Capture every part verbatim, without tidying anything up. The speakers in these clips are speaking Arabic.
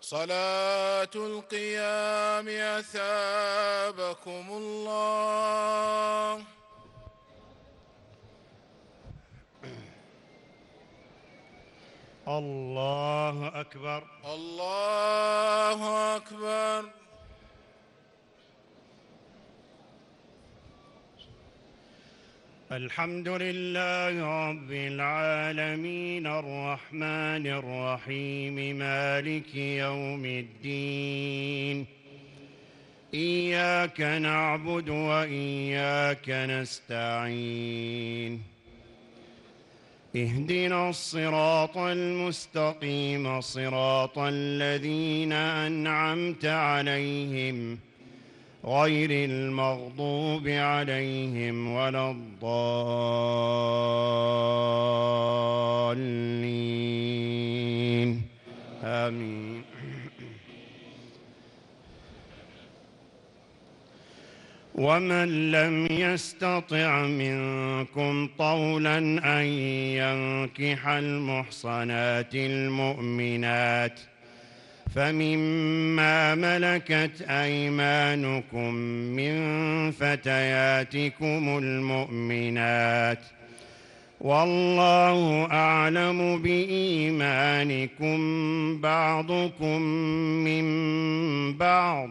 صلاة القيام أثابكم الله. الله أكبر. الله أكبر. الحمد لله رب العالمين الرحمن الرحيم مالك يوم الدين. إياك نعبد وإياك نستعين. اهدنا الصراط المستقيم صراط الذين أنعمت عليهم غير المغضوب عليهم ولا الضالين آمين. ومن لم يستطع منكم طولا أن ينكح المحصنات المؤمنات فمما ملكت أيمانكم من فتياتكم المؤمنات والله أعلم بإيمانكم بعضكم من بعض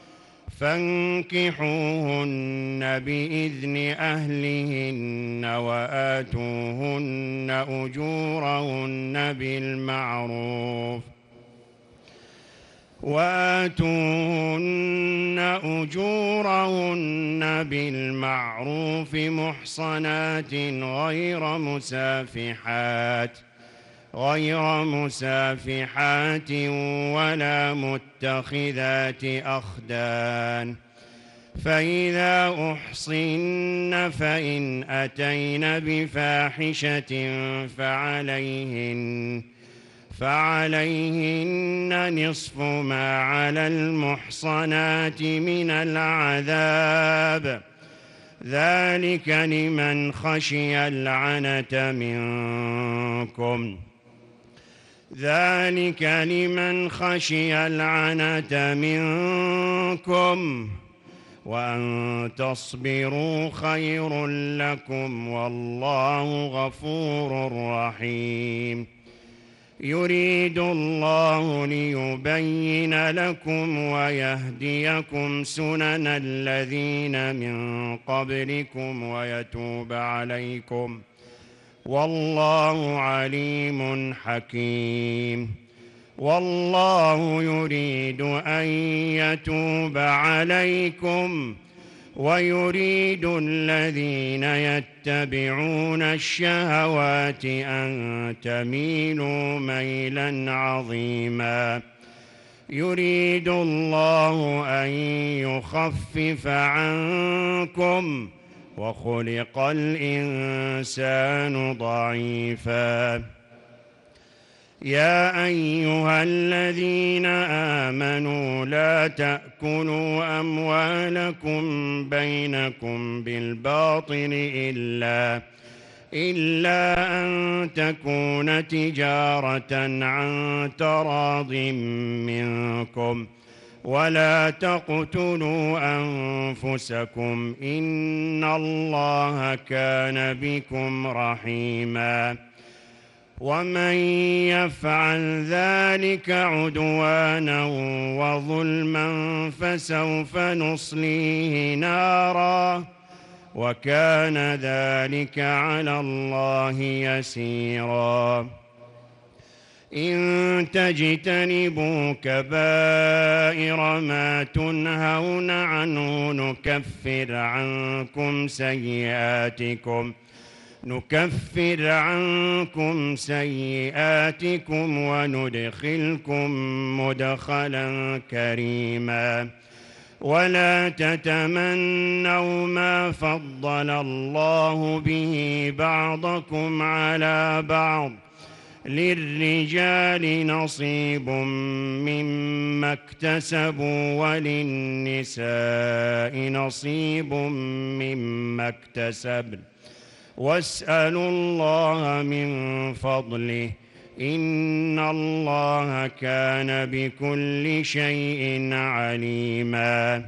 فانكحوهن بإذن أهلهن وآتوهن أجورهن بالمعروف وآتوهن أجورهن بالمعروف محصنات غير مسافحات غير مسافحات ولا متخذات أخدان فإذا أحصن فإن أتين بفاحشة فعليهن فعليهن نصف ما على المحصنات من العذاب ذلك لمن خشي العنة منكم ذلك لمن خشي العنة منكم وأن تصبروا خير لكم والله غفور رحيم. يريد الله ليبين لكم ويهديكم سنن الذين من قبلكم ويتوب عليكم والله عليم حكيم. والله يريد أن يتوب عليكم ويريد الذين يتبعون الشهوات أن تميلوا ميلا عظيما. يريد الله أن يخفف عنكم وخلق الإنسان ضعيفا. يا أيها الذين آمنوا لا تأكلوا أموالكم بينكم بالباطل إلا إلا أن تكون تجارة عن تراض منكم ولا تقتلوا أنفسكم إن الله كان بكم رحيما. ومن يفعل ذلك عدوانا وظلما فسوف نصليه نارا وكان ذلك على الله يسيرا. إن تجتنبوا كبائر ما تنهون عنه نكفر عنكم سيئاتكم نكفر عنكم سيئاتكم وندخلكم مدخلا كريما. ولا تتمنوا ما فضل الله به بعضكم على بعض للرجال نصيب مما اكتسبوا وللنساء نصيب مما اكتسبن واسألوا الله من فضله إن الله كان بكل شيء عليما.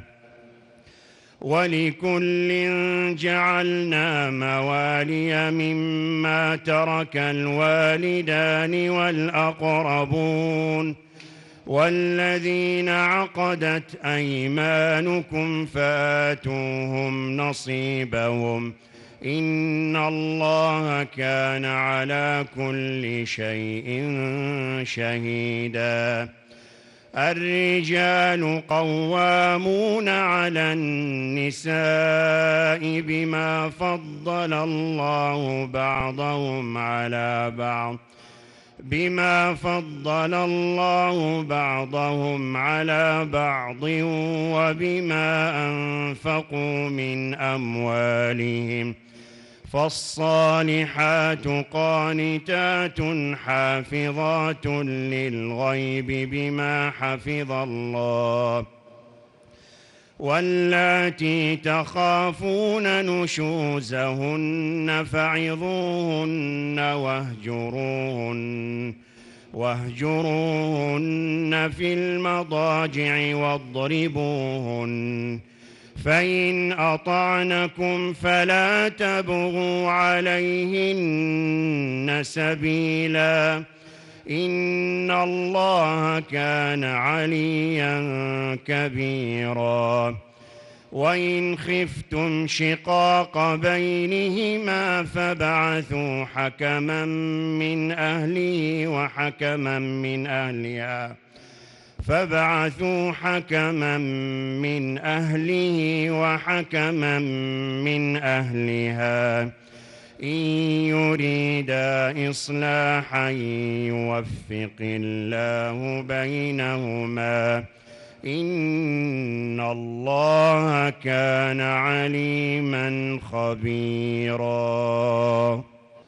ولكل جعلنا موالي مما ترك الوالدان والأقربون والذين عقدت أيمانكم فآتوهم نصيبهم إن الله كان على كل شيء شهيدا. الرجال قوامون على النساء بما فضل الله بعضهم على بعض بما فضل الله بعضهم على بعض وبما أنفقوا من أموالهم فالصالحات قانتات حافظات للغيب بما حفظ الله واللاتي تخافون نشوزهن فعظوهن واهجروهن واهجروهن في المضاجع واضربوهن فإن أطعنكم فلا تبغوا عليهن سبيلا إن الله كان عليا كبيرا. وإن خفتم شقاق بينهما فابعثوا حكما من أهله وحكما من أهلها فابعثوا حكما من أهله وحكما من أهلها إن يريدا إصلاحا يوفق الله بينهما إن الله كان عليما خبيرا.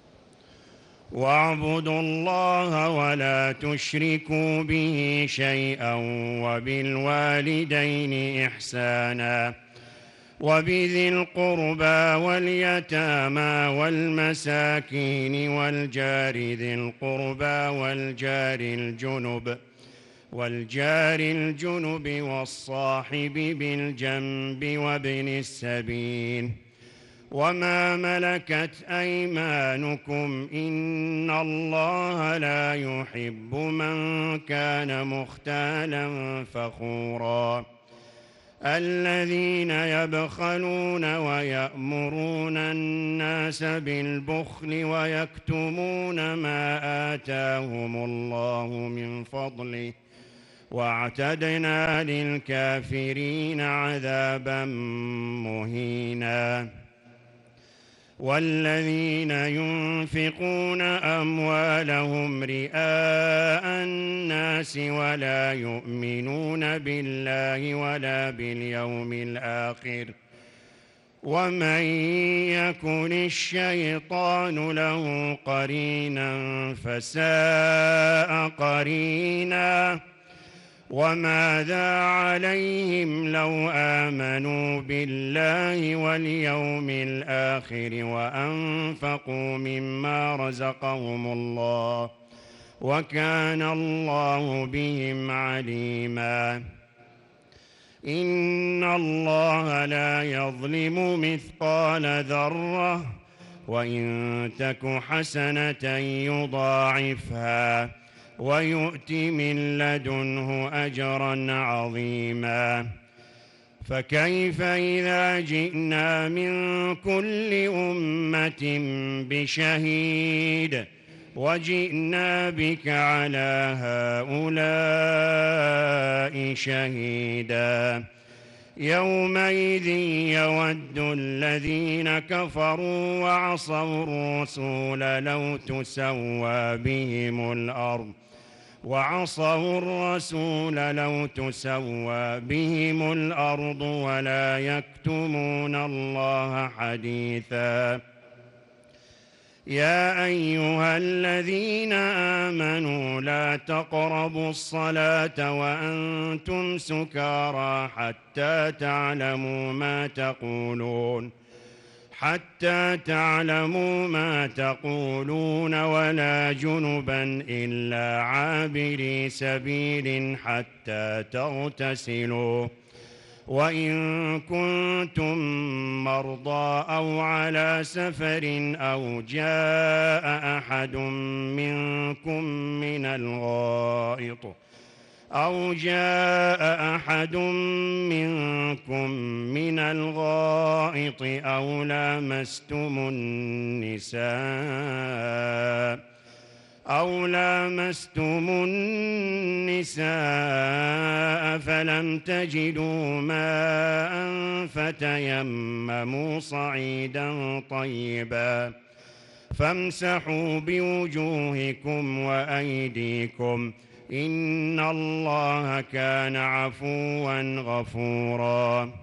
واعبدوا الله ولا تشركوا به شيئا وبالوالدين إحسانا وبذي القربى واليتامى والمساكين والجار ذي القربى والجار الجنب والجار الجنب والصاحب بالجنب وابن السبيل وما ملكت أيمانكم إن الله لا يحب من كان مختالا فخورا. الذين يبخلون ويأمرون الناس بالبخل ويكتمون ما آتاهم الله من فضله واعتدنا للكافرين عذابا مهينا. والذين ينفقون أموالهم رئاء الناس ولا يؤمنون بالله ولا باليوم الآخر ومن يكن الشيطان له قرينا فساء قرينا. وماذا عليهم لو آمنوا بالله واليوم الآخر وأنفقوا مما رزقهم الله وكان الله بهم عليما. إن الله لا يظلم مثقال ذرة وإن تك حسنة يضاعفها ويؤت من لدنه أجرا عظيما. فكيف إذا جئنا من كل أمة بشهيد وجئنا بك على هؤلاء شهيدا يومئذ يود الذين كفروا وعصوا الرسول لو تسوى بهم الأرض وعصوا الرسول لو تسوى بهم الأرض ولا يكتمون الله حديثا. يا أيها الذين آمنوا لا تقربوا الصلاة وأنتم سكارى حتى تعلموا ما تقولون حتى تعلموا ما تقولون ولا ولا جنبا إلا عابري سبيل حتى تغتسلوا وإن كنتم مرضى أو على سفر أو جاء أحد منكم من الغائط أو جاء أحد منكم من الغائط أو لامستم النساء أو لامستم النساء فلم تجدوا ماء فتيمموا صعيدا طيبا فامسحوا بوجوهكم وأيديكم إن الله كان عفوا غفورا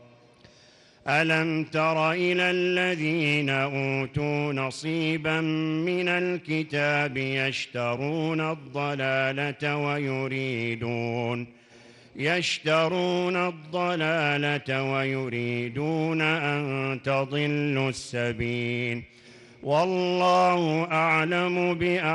ألم تر إلى الذين أوتوا نصيبا من الكتاب يشترون الضلالة ويريدون يشترون الضلالة ويريدون أن تضلوا السبيل والله أعلم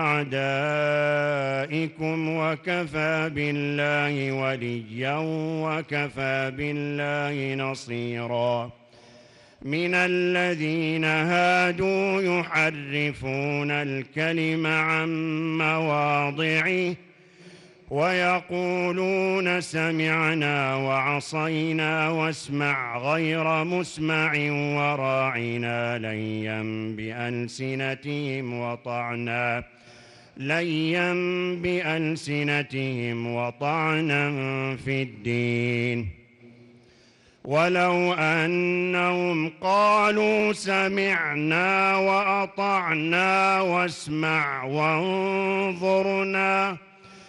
بأعدائكم وكفى بالله وليا وكفى بالله نصيرا من الذين هادوا يحرفون الكلم عن مواضعه ويقولون سمعنا وعصينا واسمع غير مسمع وراعنا ليا بألسنتهم وطعنا ليا بألسنتهم وطعنا في الدين ولو أنهم قالوا سمعنا وأطعنا واسمع وانظرنا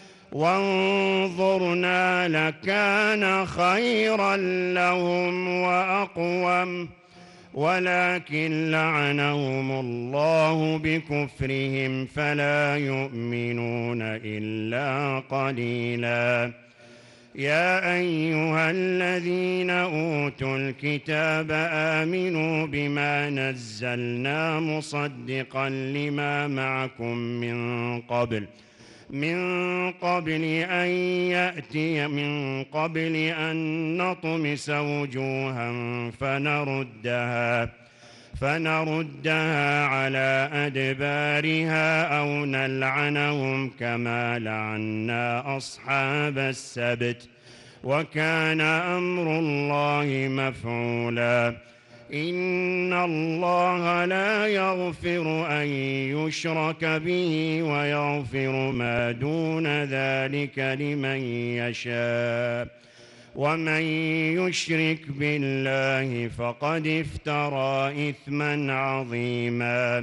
وانظرنا لكان خيرا لهم وأقوم ولكن لعنهم الله بكفرهم فلا يؤمنون إلا قليلا يا أيها الذين أوتوا الكتاب آمنوا بما نزلنا مصدقا لما معكم من قبل من قبل أن يأتي من قبل أن نطمس وجوها فنردها فنردها على أدبارها أو نلعنهم كما لعنا أصحاب السبت وكان أمر الله مفعولا إن الله لا يغفر أن يشرك به ويغفر ما دون ذلك لمن يشاء ومن يشرك بالله فقد افترى إثما عظيما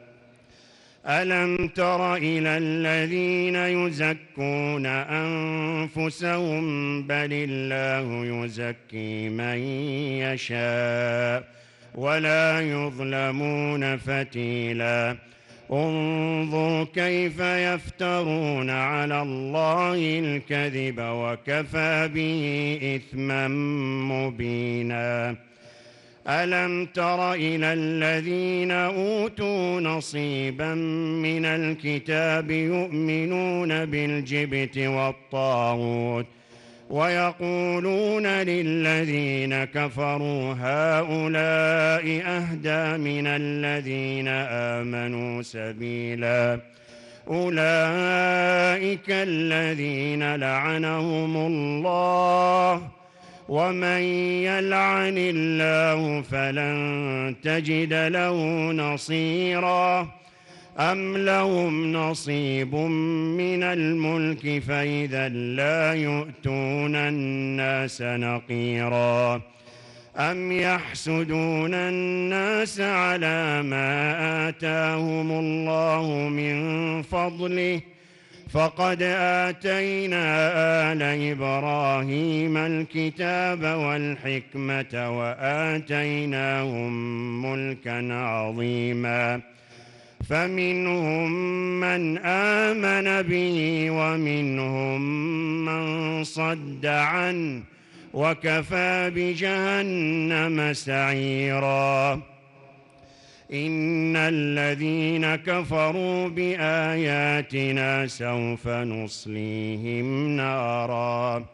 ألم تر إلى الذين يزكون أنفسهم بل الله يزكي من يشاء ولا يظلمون فتيلا انظر كيف يفترون على الله الكذب وكفى به إثما مبينا ألم تر إلى الذين أوتوا نصيبا من الكتاب يؤمنون بالجبت والطاغوت ويقولون للذين كفروا هؤلاء أهدى من الذين آمنوا سبيلا أولئك الذين لعنهم الله ومن يلعن الله فلن تجد له نصيرا أم لهم نصيب من الملك فإذا لا يؤتون الناس نقيرا أم يحسدون الناس على ما آتاهم الله من فضله فقد آتينا آل إبراهيم الكتاب والحكمة وآتيناهم ملكا عظيما فمنهم من آمن به ومنهم من صد عنه وكفى بجهنم سعيرا إن الذين كفروا بآياتنا سوف نصليهم نارا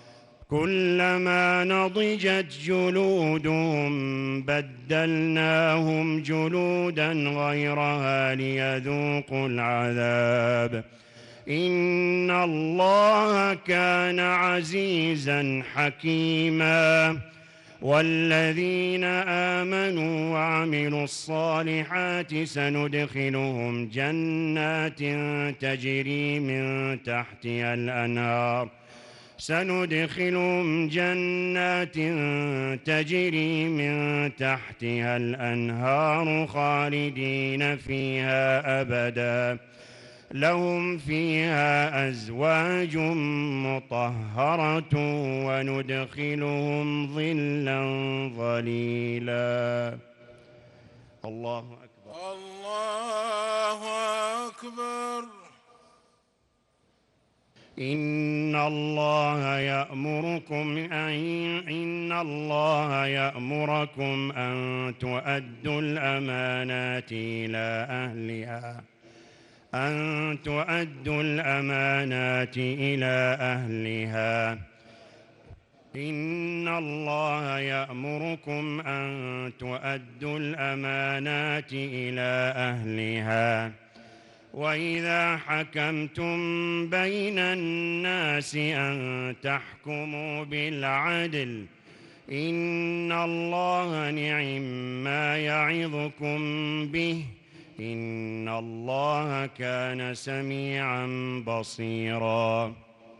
كلما نضجت جلودهم بدلناهم جلودا غيرها ليذوقوا العذاب إن الله كان عزيزا حكيما والذين آمنوا وعملوا الصالحات سندخلهم جنات تجري من تحتها الأنهار سندخلهم جنات تجري من تحتها الأنهار خالدين فيها أبدا لهم فيها أزواج مطهرة وندخلهم ظلا ظليلا. الله أكبر. الله أكبر. إن الله يأمركم أن إن الله يأمركم أن تؤدوا الأمانات إلى أهلها أن تؤدوا الأمانات إلى أهلها إن الله يأمركم أن تؤدوا الأمانات إلى أهلها وإذا حكمتم بين الناس أن تحكموا بالعدل إن الله نعم ما يعظكم به إن الله كان سميعا بصيرا.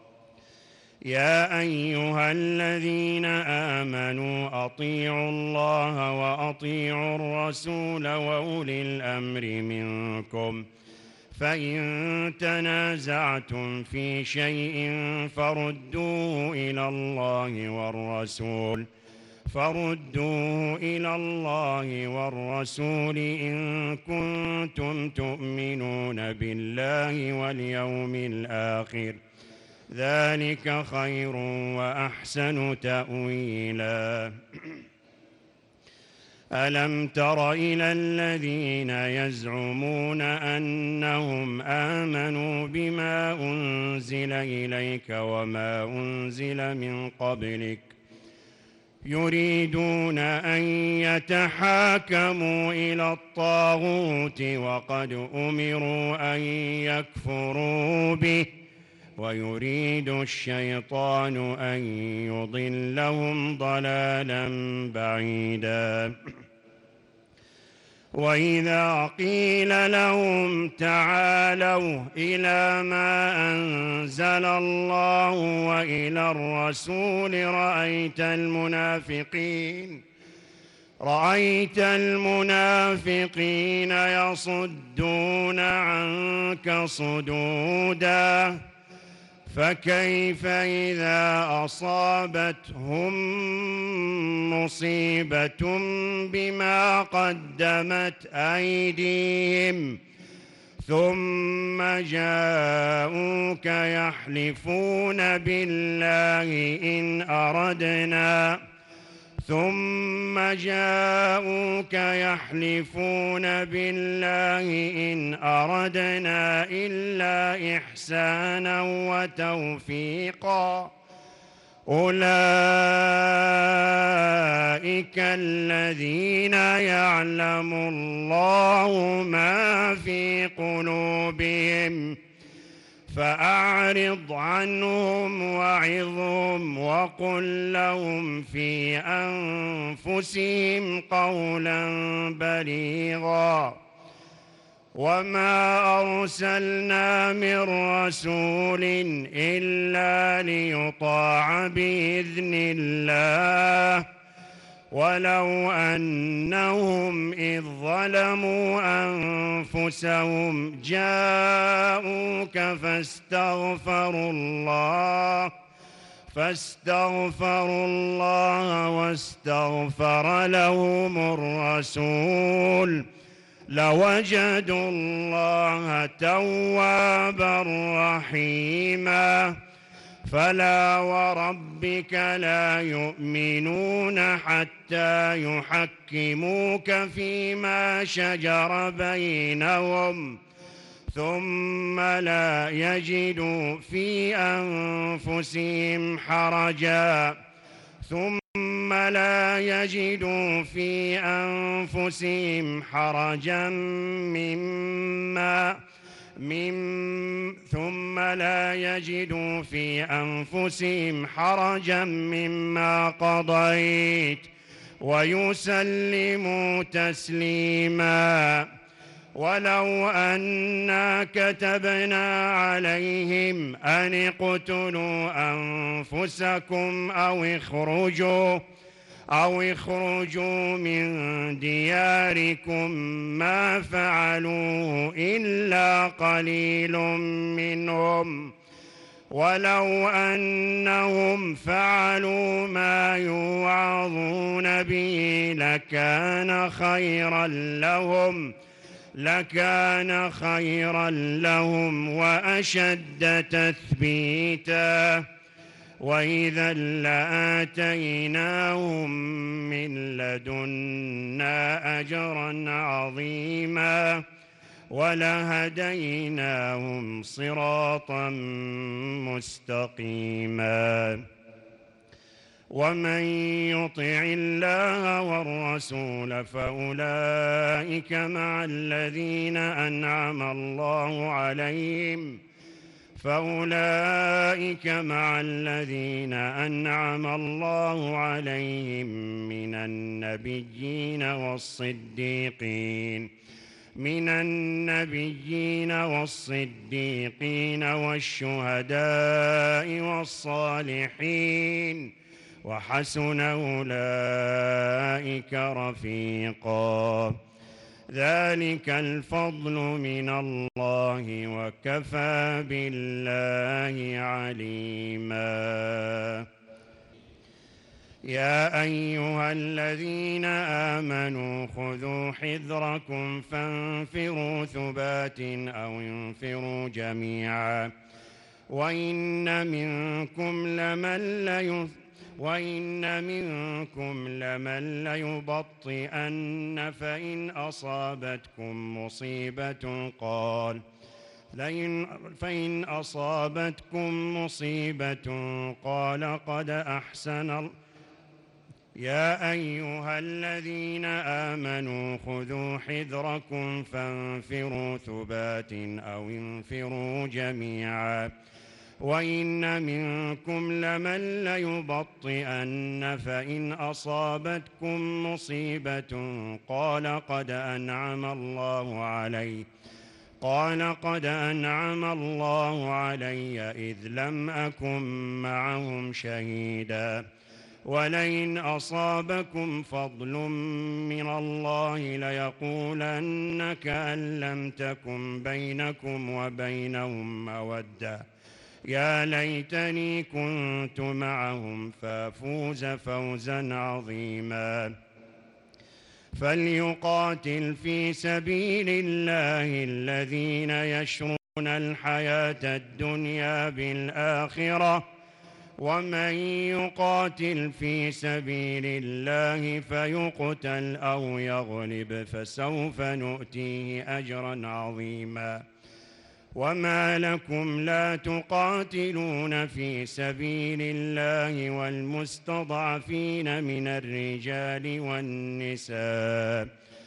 يا أيها الذين آمنوا أطيعوا الله وأطيعوا الرسول وأولي الأمر منكم فإن تنازعتم في شيء فردوه إلى الله والرسول فردوه إلى الله والرسول إن كنتم تؤمنون بالله واليوم الآخر ذلك خير وأحسن تأويلا. ألم تر إلى الذين يزعمون أنهم آمنوا بما أنزل إليك وما أنزل من قبلك يريدون أن يتحاكموا إلى الطاغوت وقد أمروا أن يكفروا به ويريد الشيطان أن يضلهم ضلالا بعيدا. وإذا قيل لهم تعالوا إلى ما أنزل الله وإلى الرسول رأيت المنافقين رأيت المنافقين يصدون عنك صدودا فكيف إذا أصابتهم مصيبة بما قدمت أيديهم ثم جاءوك يحلفون بالله إن أردنا ثم جاءوك يحلفون بالله إن أردنا إلا إحسانا وتوفيقا أولئك الذين يعلم الله ما في قلوبهم فأعرض عنهم وعظهم وقل لهم في أنفسهم قولا بليغا وما أرسلنا من رسول إلا ليطاع بإذن الله ولو أنهم إذ ظلموا أنفسهم جاءوك فاستغفروا الله فاستغفروا الله واستغفر لهم الرسول لوجدوا الله توابا رحيما فلا وربك لا يؤمنون حتى يحكموك فيما شجر بينهم ثم لا يجدوا في أنفسهم حرجا ثم لا يجدوا في أنفسهم حرجا مما مم ثم لا يجدوا في أنفسهم حرجا مما قضيت ويسلموا تسليما. ولو أنا كتبنا عليهم أن اقتلوا أنفسكم أو اخرجوا أو اخرجوا من دياركم ما فعلوه إلا قليل منهم ولو أنهم فعلوا ما يوعظون به لكان خيرا لهم لكان خيرا لهم وأشد تثبيتا وإذا لآتيناهم من لدنا أجرا عظيما ولهديناهم صراطا مستقيما. ومن يطع الله والرسول فأولئك مع الذين أنعم الله عليهم فأولئك مع الذين أنعم الله عليهم من النبيين والصديقين من النبيين والصديقين والشهداء والصالحين وحسن أولئك رفيقا. ذلك الفضل من الله وكفى بالله عليما. يا أيها الذين آمنوا خذوا حذركم فانفروا ثبات أو انفروا جميعا وإن منكم لمن ليث وإن منكم لمن ليبطئن فإن أصابتكم مصيبة قال لئن فإن أصابتكم مصيبة قال قد أحسن يا أيها الذين آمنوا خذوا حذركم فانفروا ثبات أو انفروا جميعا وإن منكم لمن ليبطئن فإن أصابتكم مصيبة قال قد أنعم الله علي قال قد أنعم الله علي إذ لم أكن معهم شهيدا ولئن أصابكم فضل من الله ليقولن كأن لم تكن بينكم وبينهم مودة يا ليتني كنت معهم فافوز فوزا عظيما. فليقاتل في سبيل الله الذين يشرون الحياة الدنيا بالآخرة ومن يقاتل في سبيل الله فيقتل أو يغلب فسوف نؤتيه أجرا عظيما. وما لكم لا تقاتلون في سبيل الله والمستضعفين من الرجال والنساء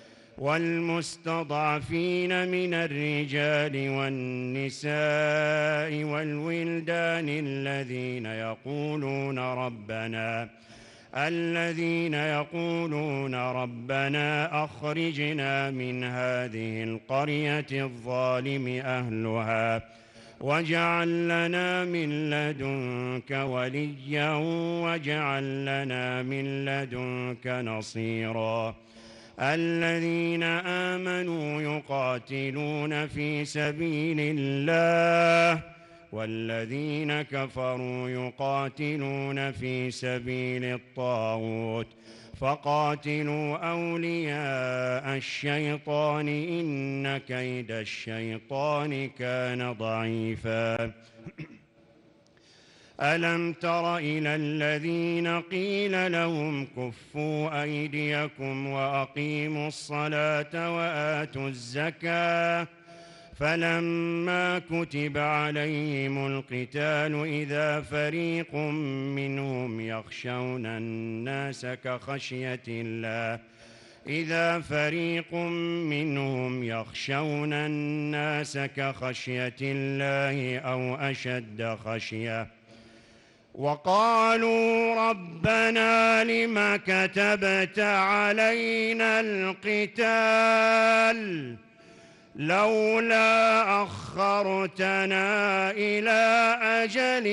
والمستضعفين من الرجال والنساء والولدان الذين يقولون ربنا الذين يقولون ربنا أخرجنا من هذه القرية الظالم أهلها واجعل لنا من لدنك وليا واجعل لنا من لدنك نصيرا. الذين آمنوا يقاتلون في سبيل الله والذين كفروا يقاتلون في سبيل الطاغوت فقاتلوا أولياء الشيطان إن كيد الشيطان كان ضعيفا. ألم تر إلى الذين قيل لهم كفوا أيديكم وأقيموا الصلاة وآتوا الزكاة فلما كتب عليهم القتال إذا فريق منهم يخشون الناس كخشية الله إذا فريق منهم يخشون الناس كخشية الله أو أشد خشية وقالوا ربنا لم كتبت علينا القتال لولا أخرتنا إلى أجل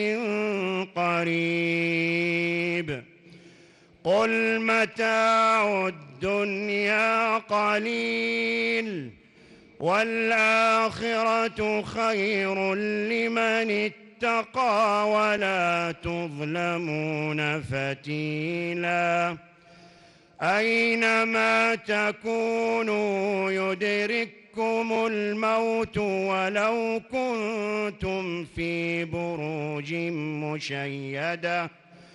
قريب قل متاع الدنيا قليل والآخرة خير لمن اتقى ولا تظلمون فتيلا أينما تكونوا يدرككم الموت ولو كنتم في بروج مشيدة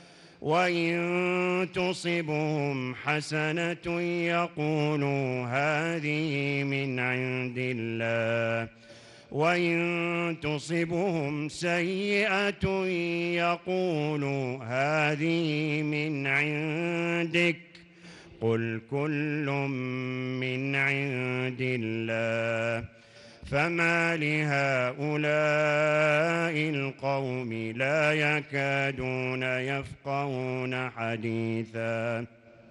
وإن تصبهم حسنة يقولوا هذه من عند الله وإن تصبهم سيئة يقولوا هذه من عندك قل كل من عند الله فما لهؤلاء القوم لا يكادون يفقهون حديثا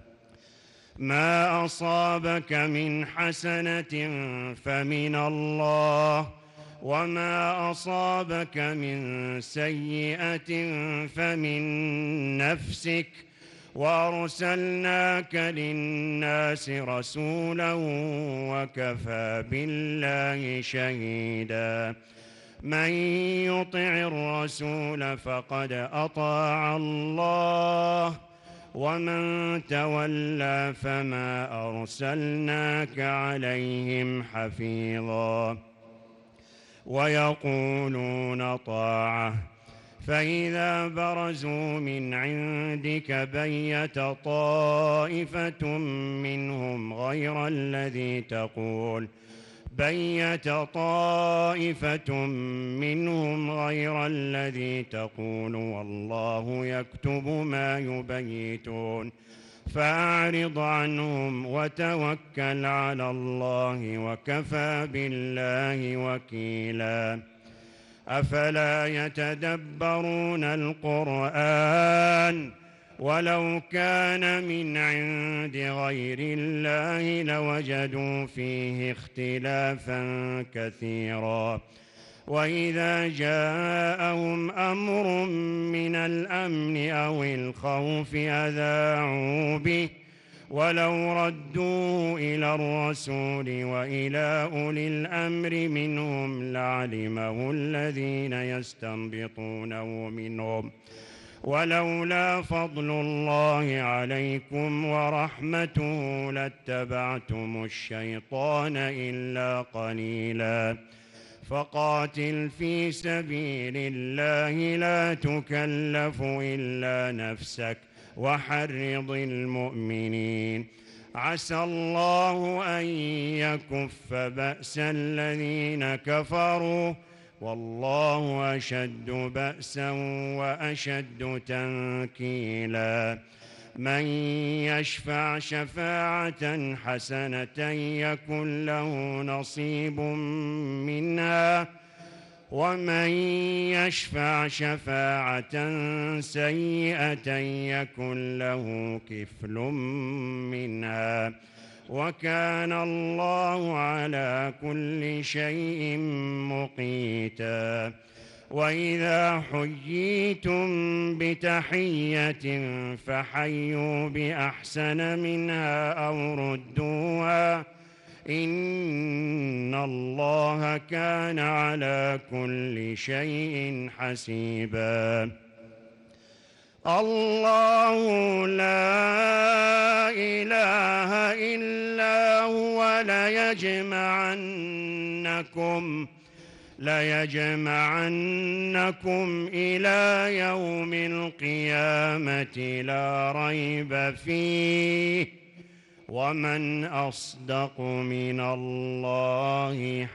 ما أصابك من حسنة فمن الله وما أصابك من سيئة فمن نفسك وأرسلناك للناس رسولا وكفى بالله شهيدا من يطع الرسول فقد أطاع الله ومن تولى فما أرسلناك عليهم حفيظا ويقولون طاعة فإذا برزوا من عندك بيت طائفة منهم غير الذي تقول بيت طائفة منهم غير الذي تقول والله يكتب ما يبيتون فأعرض عنهم وتوكل على الله وكفى بالله وكيلا أفلا يتدبرون القرآن ولو كان من عند غير الله لوجدوا فيه اختلافا كثيرا وإذا جاءهم أمر من الأمن أو الخوف أذاعوا به ولو ردوه إلى الرسول وإلى أولي الأمر منهم لعلمه الذين يستنبطونه منهم ولولا فضل الله عليكم ورحمته لاتبعتم الشيطان إلا قليلا فقاتل في سبيل الله لا تكلف إلا نفسك وحرض المؤمنين عسى الله أن يكف بأس الذين كفروا والله أشد بأسا وأشد تنكيلا من يشفع شفاعة حسنة يكن له نصيب منها ومن يشفع شفاعة سيئة يكن له كفل منها وكان الله على كل شيء مقيتا وإذا حييتم بتحية فحيوا بأحسن منها أو ردوها إن الله كان على كل شيء حسيبا الله لا إله إلا هو ليجمعنكم ليجمعنكم إلى يوم القيامة لا ريب فيه ومن أصدق من الله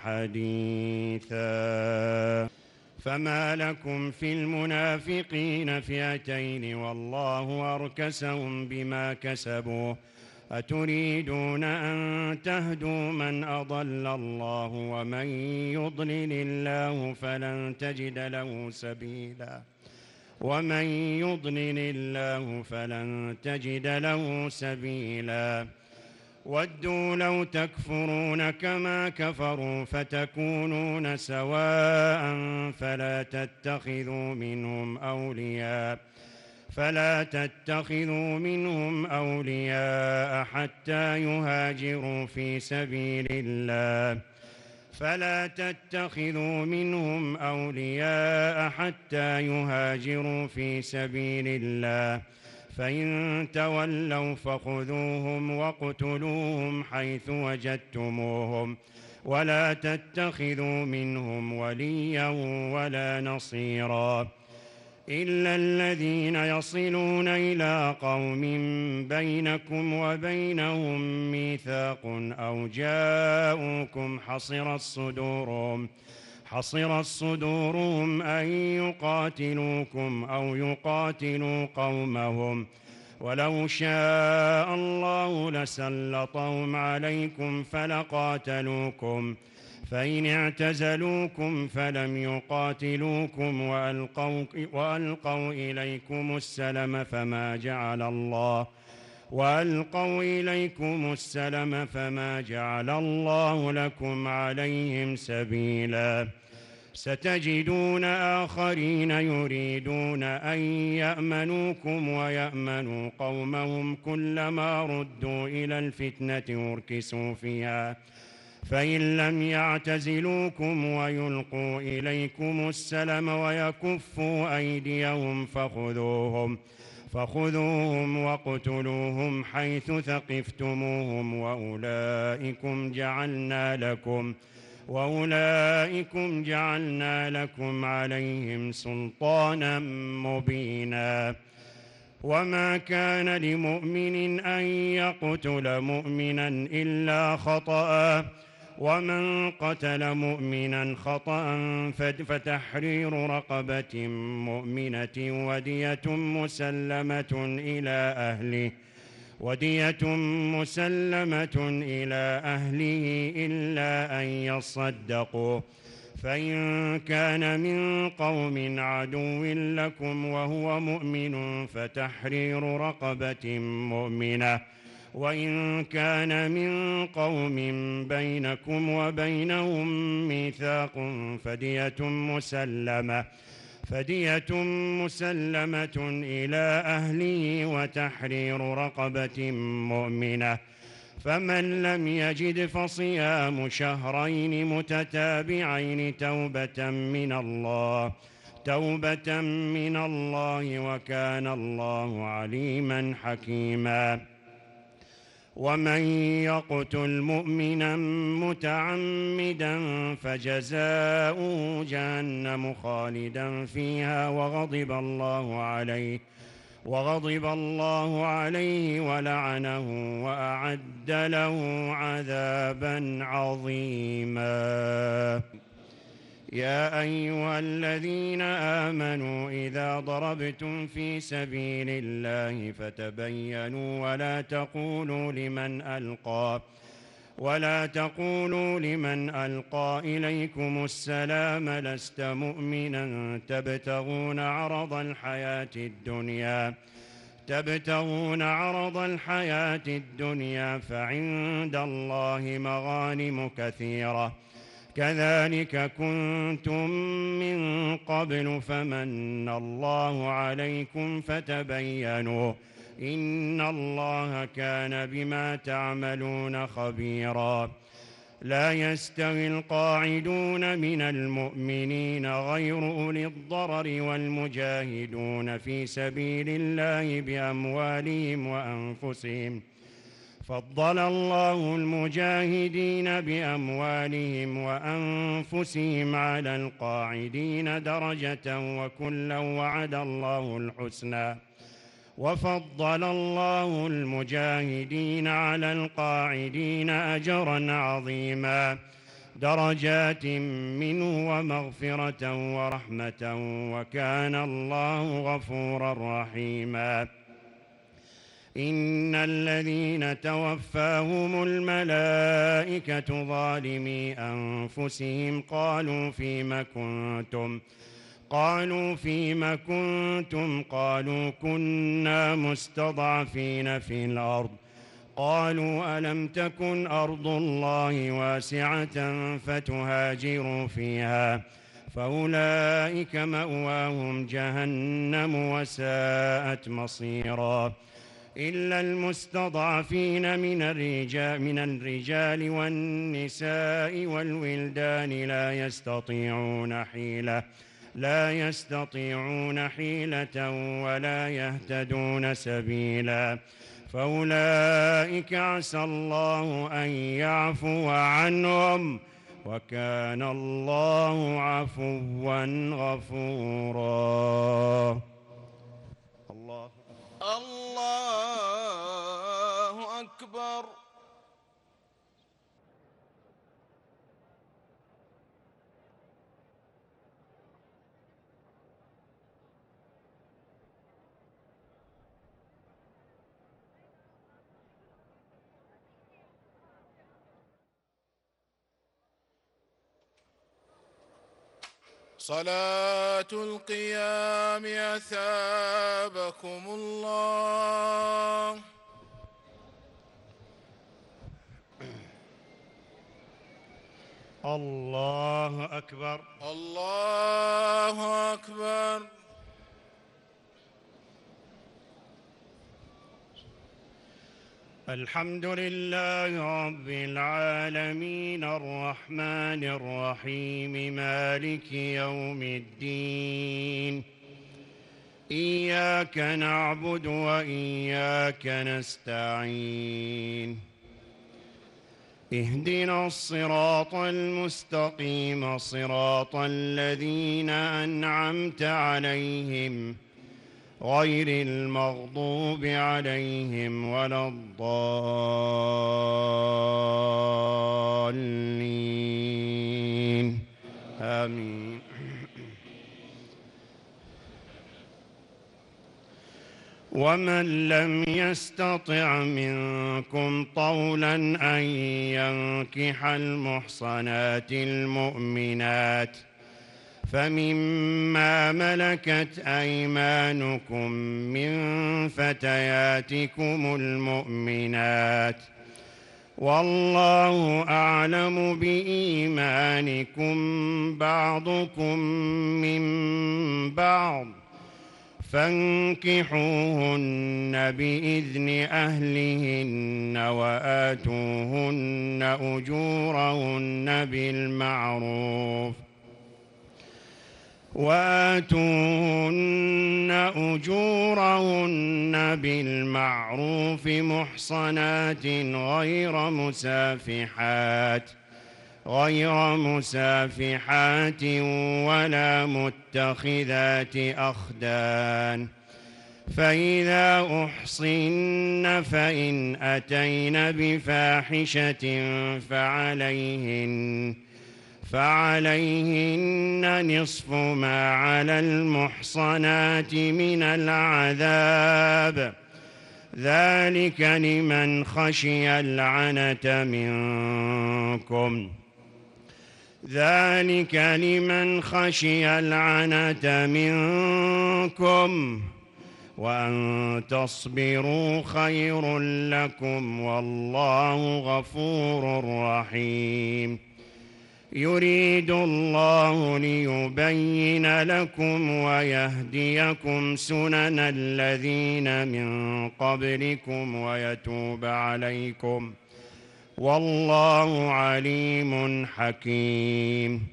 حديثا. فما لكم في المنافقين فئتين والله أركسهم بما كسبوا أتريدون أن تهدوا من أضل الله ومن يضلل الله فلن تجد له سبيلا ومن يضلل الله فلن تجد له سبيلا. ودوا لو تكفرون كما كفروا فتكونون سواء فلا تتخذوا منهم أولياء فلا تتخذوا منهم أولياء حتى يهاجروا في سبيل الله فلا تتخذوا منهم أولياء حتى يهاجروا في سبيل الله فإن تولوا فخذوهم واقتلوهم حيث وجدتموهم ولا تتخذوا منهم وليا ولا نصيرا إلا الذين يصلون إلى قوم بينكم وبينهم ميثاق أو جاءوكم حصرت صدورهم حصرت صدورهم أن يقاتلوكم أو يقاتلوا قومهم ولو شاء الله لسلطهم عليكم فلقاتلوكم فإن اعتزلوكم فلم يقاتلوكم وألقوا, وألقوا إليكم السلم فما جعل الله وألقوا إليكم السلم فما جعل الله لكم عليهم سبيلا. ستجدون آخرين يريدون أن يأمنوكم ويأمنوا قومهم كلما ردوا إلى الفتنة أركسوا فيها فإن لم يعتزلوكم ويلقوا إليكم السلم ويكفوا أيديهم فخذوهم فخذوهم واقتلوهم حيث ثقفتموهم وأولئكم جعلنا لكم وأولئكم جعلنا لكم عليهم سلطانا مبينا. وما كان لمؤمن أن يقتل مؤمنا إلا خطأ ومن قتل مؤمنا خطأ فتحرير رقبة مؤمنة ودية مسلمة إلى أهله ودية مسلمة إلى أهله إلا أن يصدقوا فإن كان من قوم عدو لكم وهو مؤمن فتحرير رقبة مؤمنة وإن كان من قوم بينكم وبينهم ميثاق فدية مسلمة فدية مسلمة إلى أهله وتحرير رقبة مؤمنة فمن لم يجد فصيام شهرين متتابعين توبة من الله توبة من الله وكان الله عليما حكيما. ومن يقتل مؤمنا متعمدا فجزاؤه جهنم خالدا فيها وغضب الله عليه وغضب الله عليه ولعنه وأعد له عذابا عظيما. يا أيها الذين آمنوا إذا ضربتم في سبيل الله فتبينوا ولا تقولوا لمن ألقى ولا تقولوا لمن ألقى إليكم السلام لست مؤمنا تبتغون عرض الحياة الدنيا تبتغون عرض الحياة الدنيا فعند الله مغانم كثيرة كذلك كنتم من قبل فمن الله عليكم فتبينوا إن الله كان بما تعملون خبيرا. لا يستوي القاعدون من المؤمنين غير أولي الضرر والمجاهدون في سبيل الله بأموالهم وأنفسهم فضل الله المجاهدين بأموالهم وأنفسهم على القاعدين درجة وكلا وعد الله الحسنى وفضل الله المجاهدين على القاعدين أجرا عظيما درجات منه ومغفرة ورحمة وكان الله غفورا رحيما إن الذين توفاهم الملائكة ظالمي أنفسهم قالوا فيم كنتم قالوا فيم كنتم قالوا كنا مستضعفين في الأرض قالوا ألم تكن أرض الله واسعة فتهاجروا فيها فأولئك مأواهم جهنم وساءت مصيرا إلا المستضعفين من الرجال, من الرجال والنساء والولدان لا يستطيعون حيلة لا يستطيعون حيلة ولا يهتدون سبيلا فأولئك عسى الله أن يعفو عنهم وكان الله عفوا غفورا. الله الله أكبر. صلاة القيام أثابكم الله. الله أكبر. الله أكبر. الحمد لله رب العالمين الرحمن الرحيم مالك يوم الدين إياك نعبد وإياك نستعين اهدنا الصراط المستقيم صراط الذين أنعمت عليهم غير المغضوب عليهم ولا الضالين آمين. ومن لم يستطع منكم طولا أن ينكح المحصنات المؤمنات فمما ملكت أيمانكم من فتياتكم المؤمنات والله أعلم بإيمانكم بعضكم من بعض فانكحوهن بإذن أهلهن وآتوهن أجورهن بالمعروف وآتوهن أجورهن بالمعروف محصنات غير مسافحات غير مسافحات ولا متخذات أخدان فإذا أحصن فإن أتين بفاحشة فعليهن فعليهن نصف ما على المحصنات من العذاب ذلك لمن خشي العنة منكم ذلك لمن خشي العنة منكم وأن تصبروا خير لكم والله غفور رحيم يريد الله ليبين لكم ويهديكم سنن الذين من قبلكم ويتوب عليكم والله عليم حكيم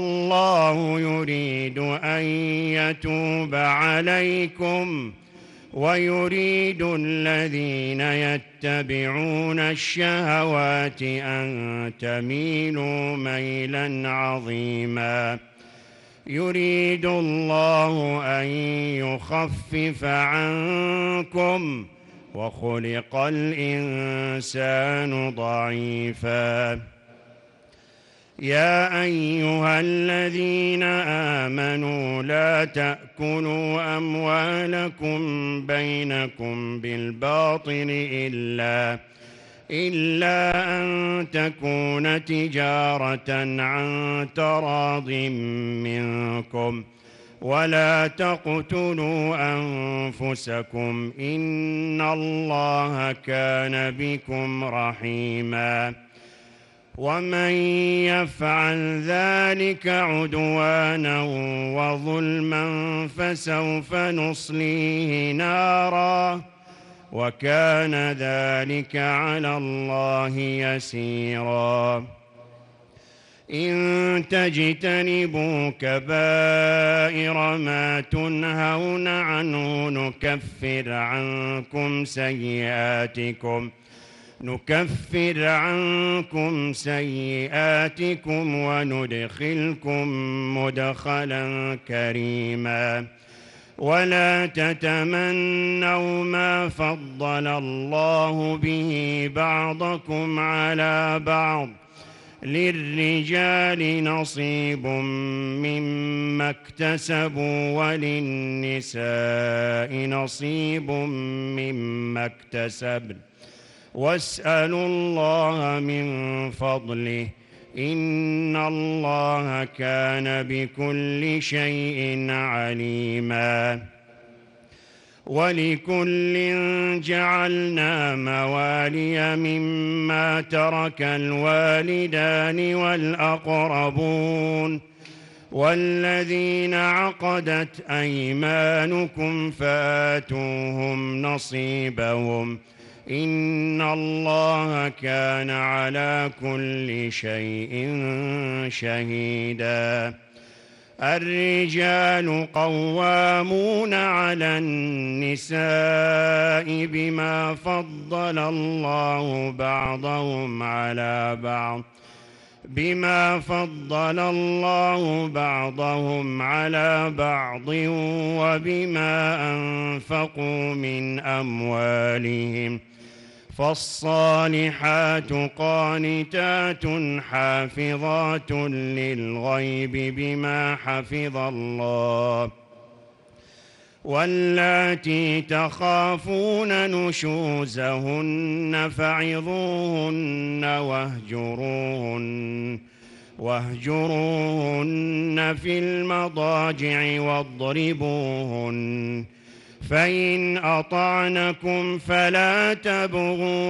والله يريد أن يتوب عليكم ويريد الذين يتبعون الشهوات أن تميلوا ميلا عظيما يريد الله أن يخفف عنكم وخلق الإنسان ضعيفا يا أيها الذين آمنوا لا تأكلوا أموالكم بينكم بالباطل إلا إلا أن تكون تجارة عن تراض منكم ولا تقتلوا أنفسكم إن الله كان بكم رحيما ومن يفعل ذلك عدوانا وظلما فسوف نصليه نارا وكان ذلك على الله يسيرا إن تجتنبوا كبائر ما تنهون عنه نكفر عنكم سيئاتكم نكفر عنكم سيئاتكم وندخلكم مدخلا كريما ولا تتمنوا ما فضل الله به بعضكم على بعض للرجال نصيب مما اكتسبوا وللنساء نصيب مما اكتسبن واسألوا الله من فضله إن الله كان بكل شيء عليما ولكل جعلنا موالي مما ترك الوالدان والأقربون والذين عقدت أيمانكم فآتوهم نصيبهم إن الله كان على كل شيء شهيدا الرجال قوامون على النساء بما فضل الله بعضهم على بعض بما فضل الله بعضهم على بعض وبما أنفقوا من أموالهم فالصالحات قانتات حافظات للغيب بما حفظ الله واللاتي تخافون نشوزهن فعظوهن واهجروهن واهجروهن في المضاجع واضربوهن فإن أطعنكم فلا تبغوا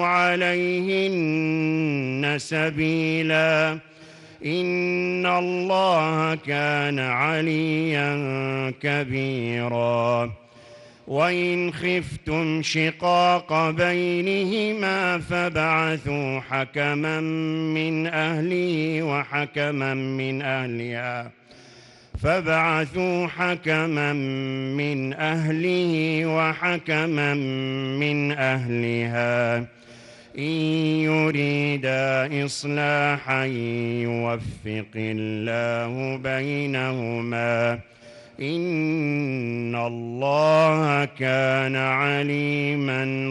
عليهن سبيلا إن الله كان عليا كبيرا وإن خفتم شقاق بينهما فابعثوا حكما من أهله وحكما من أهلها فابعثوا حكما من أهله وحكما من أهلها إن يريدا إصلاحا يوفق الله بينهما إن الله كان عليما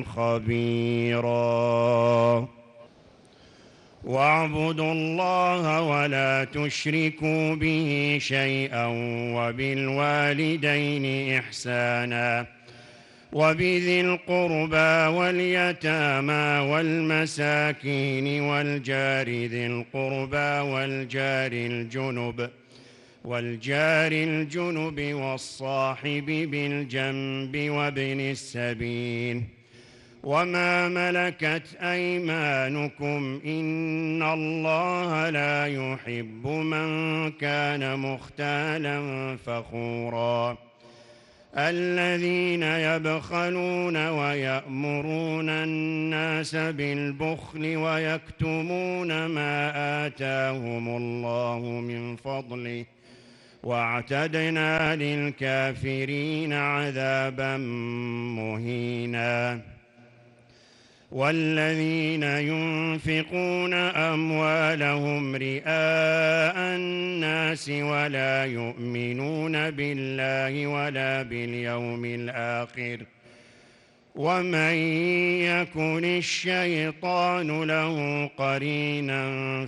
خبيرا واعبدوا الله ولا تشركوا به شيئا وبالوالدين إحسانا وبذي القربى واليتامى والمساكين والجار ذي القربى والجار الجنب والجار الجنب والصاحب بالجنب وابن السبيل وما ملكت أيمانكم إن الله لا يحب من كان مختالا فخورا الذين يبخلون ويأمرون الناس بالبخل ويكتمون ما آتاهم الله من فضله واعتدنا للكافرين عذابا مهينا. والذين ينفقون أموالهم رئاء الناس ولا يؤمنون بالله ولا باليوم الآخر ومن يكن الشيطان له قرينا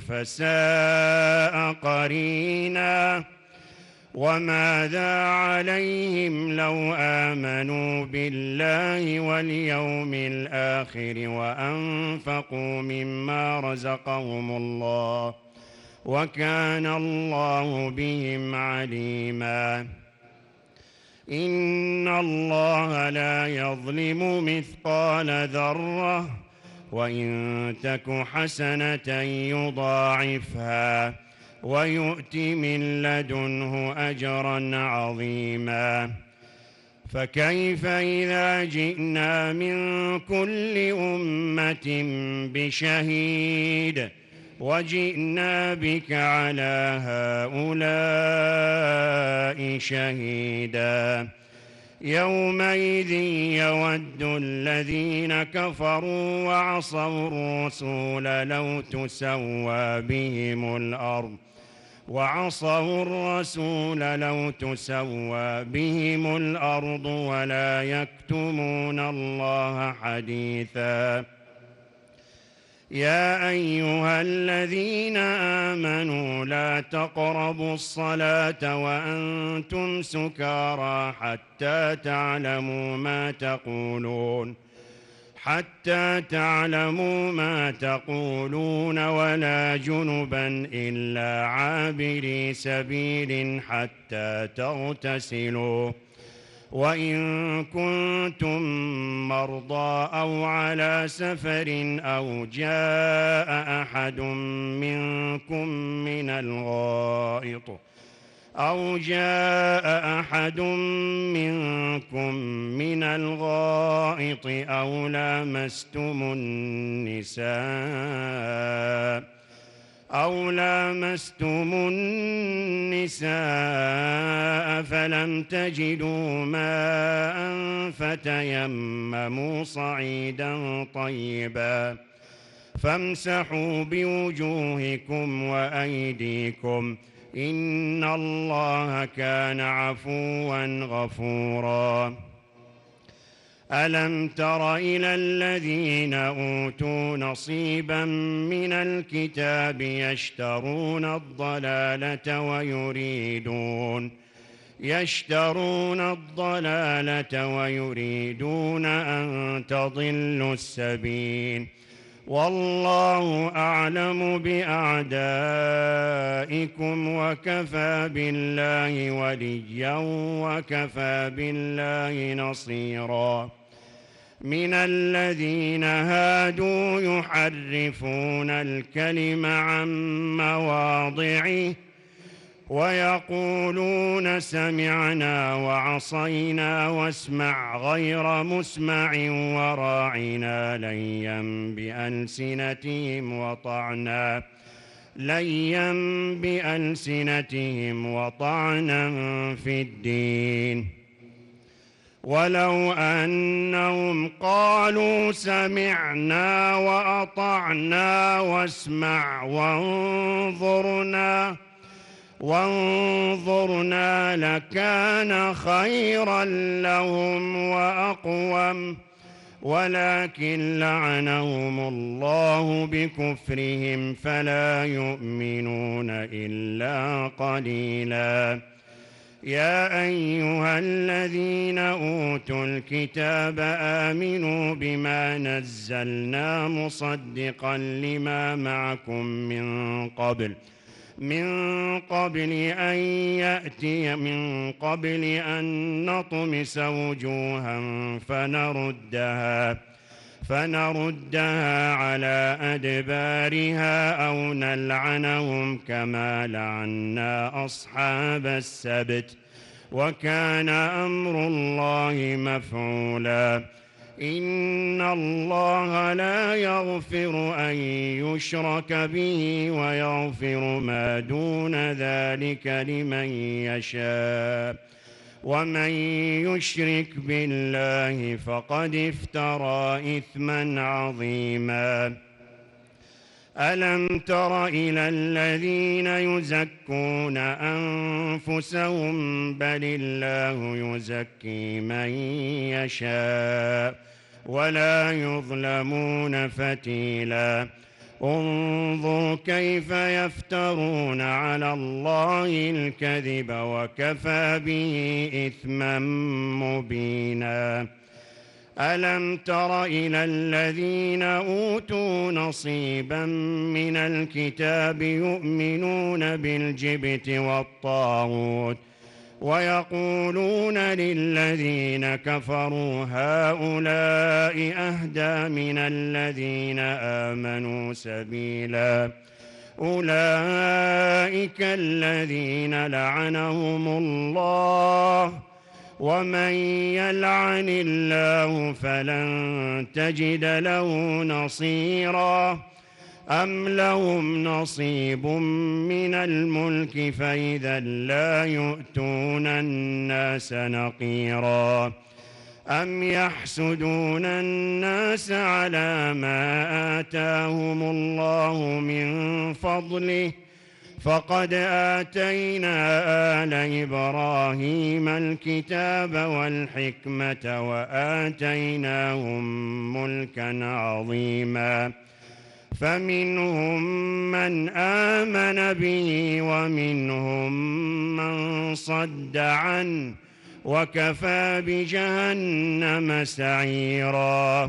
فساء قرينا. وماذا عليهم لو آمنوا بالله واليوم الآخر وأنفقوا مما رزقهم الله وكان الله بهم عليما. إن الله لا يظلم مثقال ذرة وإن تك حسنة يضاعفها ويؤت من لدنه أجرا عظيما. فكيف إذا جئنا من كل أمة بشهيد وجئنا بك على هؤلاء شهيدا. يومئذ يود الذين كفروا وعصوا الرسول لو تسوى بهم الأرض وعصوا الرسول لو تسوى بهم الأرض ولا يكتمون الله حديثا. يا أيها الذين آمنوا لا تقربوا الصلاة وأنتم سكارى حتى تعلموا ما تقولون حتى تعلموا ما تقولون ولا جنبا إلا عابري سبيل حتى تغتسلوا. وإن كنتم مرضى أو على سفر أو جاء أحد منكم من الغائط أو جاء أحد منكم من الغائط أو لامستم النساء أو لامستم النساء فلم تجدوا ماء فتيمموا صعيدا طيبا فامسحوا بوجوهكم وأيديكم إن الله كان عفوا غفورا. ألم تر إلى الذين أوتوا نصيبا من الكتاب يشترون الضلالة ويريدون يشترون الضلالة ويريدون أن تضلوا السبيل والله أعلم بأعدائكم وكفى بالله وليا وكفى بالله نصيرا. من الذين هادوا يحرفون الكلم عن مواضعه ويقولون سمعنا وعصينا واسمع غير مسمع وراعنا ليا بألسنتهم وطعنا ليا بألسنتهم وطعنا في الدين. ولو أنهم قالوا سمعنا وأطعنا واسمع وانظرنا وانظرنا لكان خيرا لهم وأقوم ولكن لعنهم الله بكفرهم فلا يؤمنون إلا قليلا. يا أيها الذين أوتوا الكتاب آمنوا بما نزلنا مصدقا لما معكم من قبل من قبل أن يأتي من قبل أن نطمس وجوها فنردها فنردها على أدبارها أو نلعنهم كما لعنا أصحاب السبت وكان أمر الله مفعولا. إن الله لا يغفر أن يشرك به ويغفر ما دون ذلك لمن يشاء ومن يشرك بالله فقد افترى إثما عظيما ألم تر إلى الذين يزكون أنفسهم بل الله يزكي من يشاء ولا يظلمون فتيلا انظر كيف يفترون على الله الكذب وكفى به إثما مبينا ألم تر إلى الذين أوتوا نصيبا من الكتاب يؤمنون بالجبت والطاغوت ويقولون للذين كفروا هؤلاء أهدى من الذين آمنوا سبيلا أولئك الذين لعنهم الله ومن يلعن الله فلن تجد له نصيرا أم لهم نصيب من الملك فإذا لا يؤتون الناس نقيرا أم يحسدون الناس على ما آتاهم الله من فضله فقد آتينا آل إبراهيم الكتاب والحكمة وآتيناهم ملكا عظيما فمنهم من آمن به ومنهم من صد عنه وكفى بجهنم سعيرا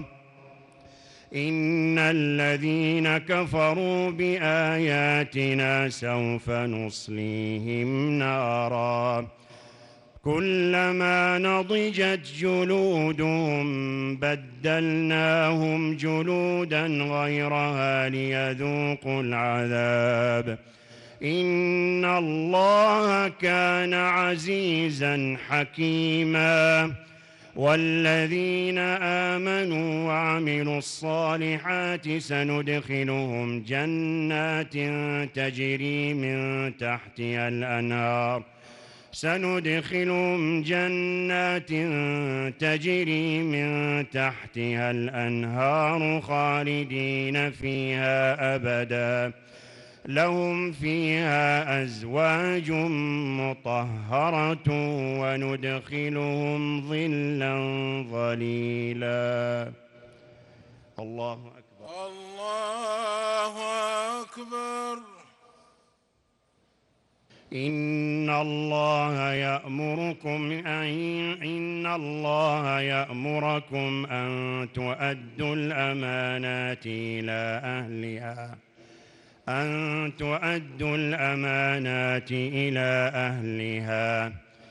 إن الذين كفروا بآياتنا سوف نصليهم نارا كلما نضجت جلودهم بدلناهم جلودا غيرها ليذوقوا العذاب إن الله كان عزيزا حكيما والذين آمنوا وعملوا الصالحات سندخلهم جنات تجري من تحتها الأنهار سندخلهم جنات تجري من تحتها الأنهار خالدين فيها أبدا لهم فيها أزواج مطهرة وندخلهم ظلا ظليلا الله أكبر الله أكبر. إن الله يأمركم أن إن الله يأمركم أن تؤدوا الأمانات إلى أهلها أن تؤدوا الأمانات إلى أهلها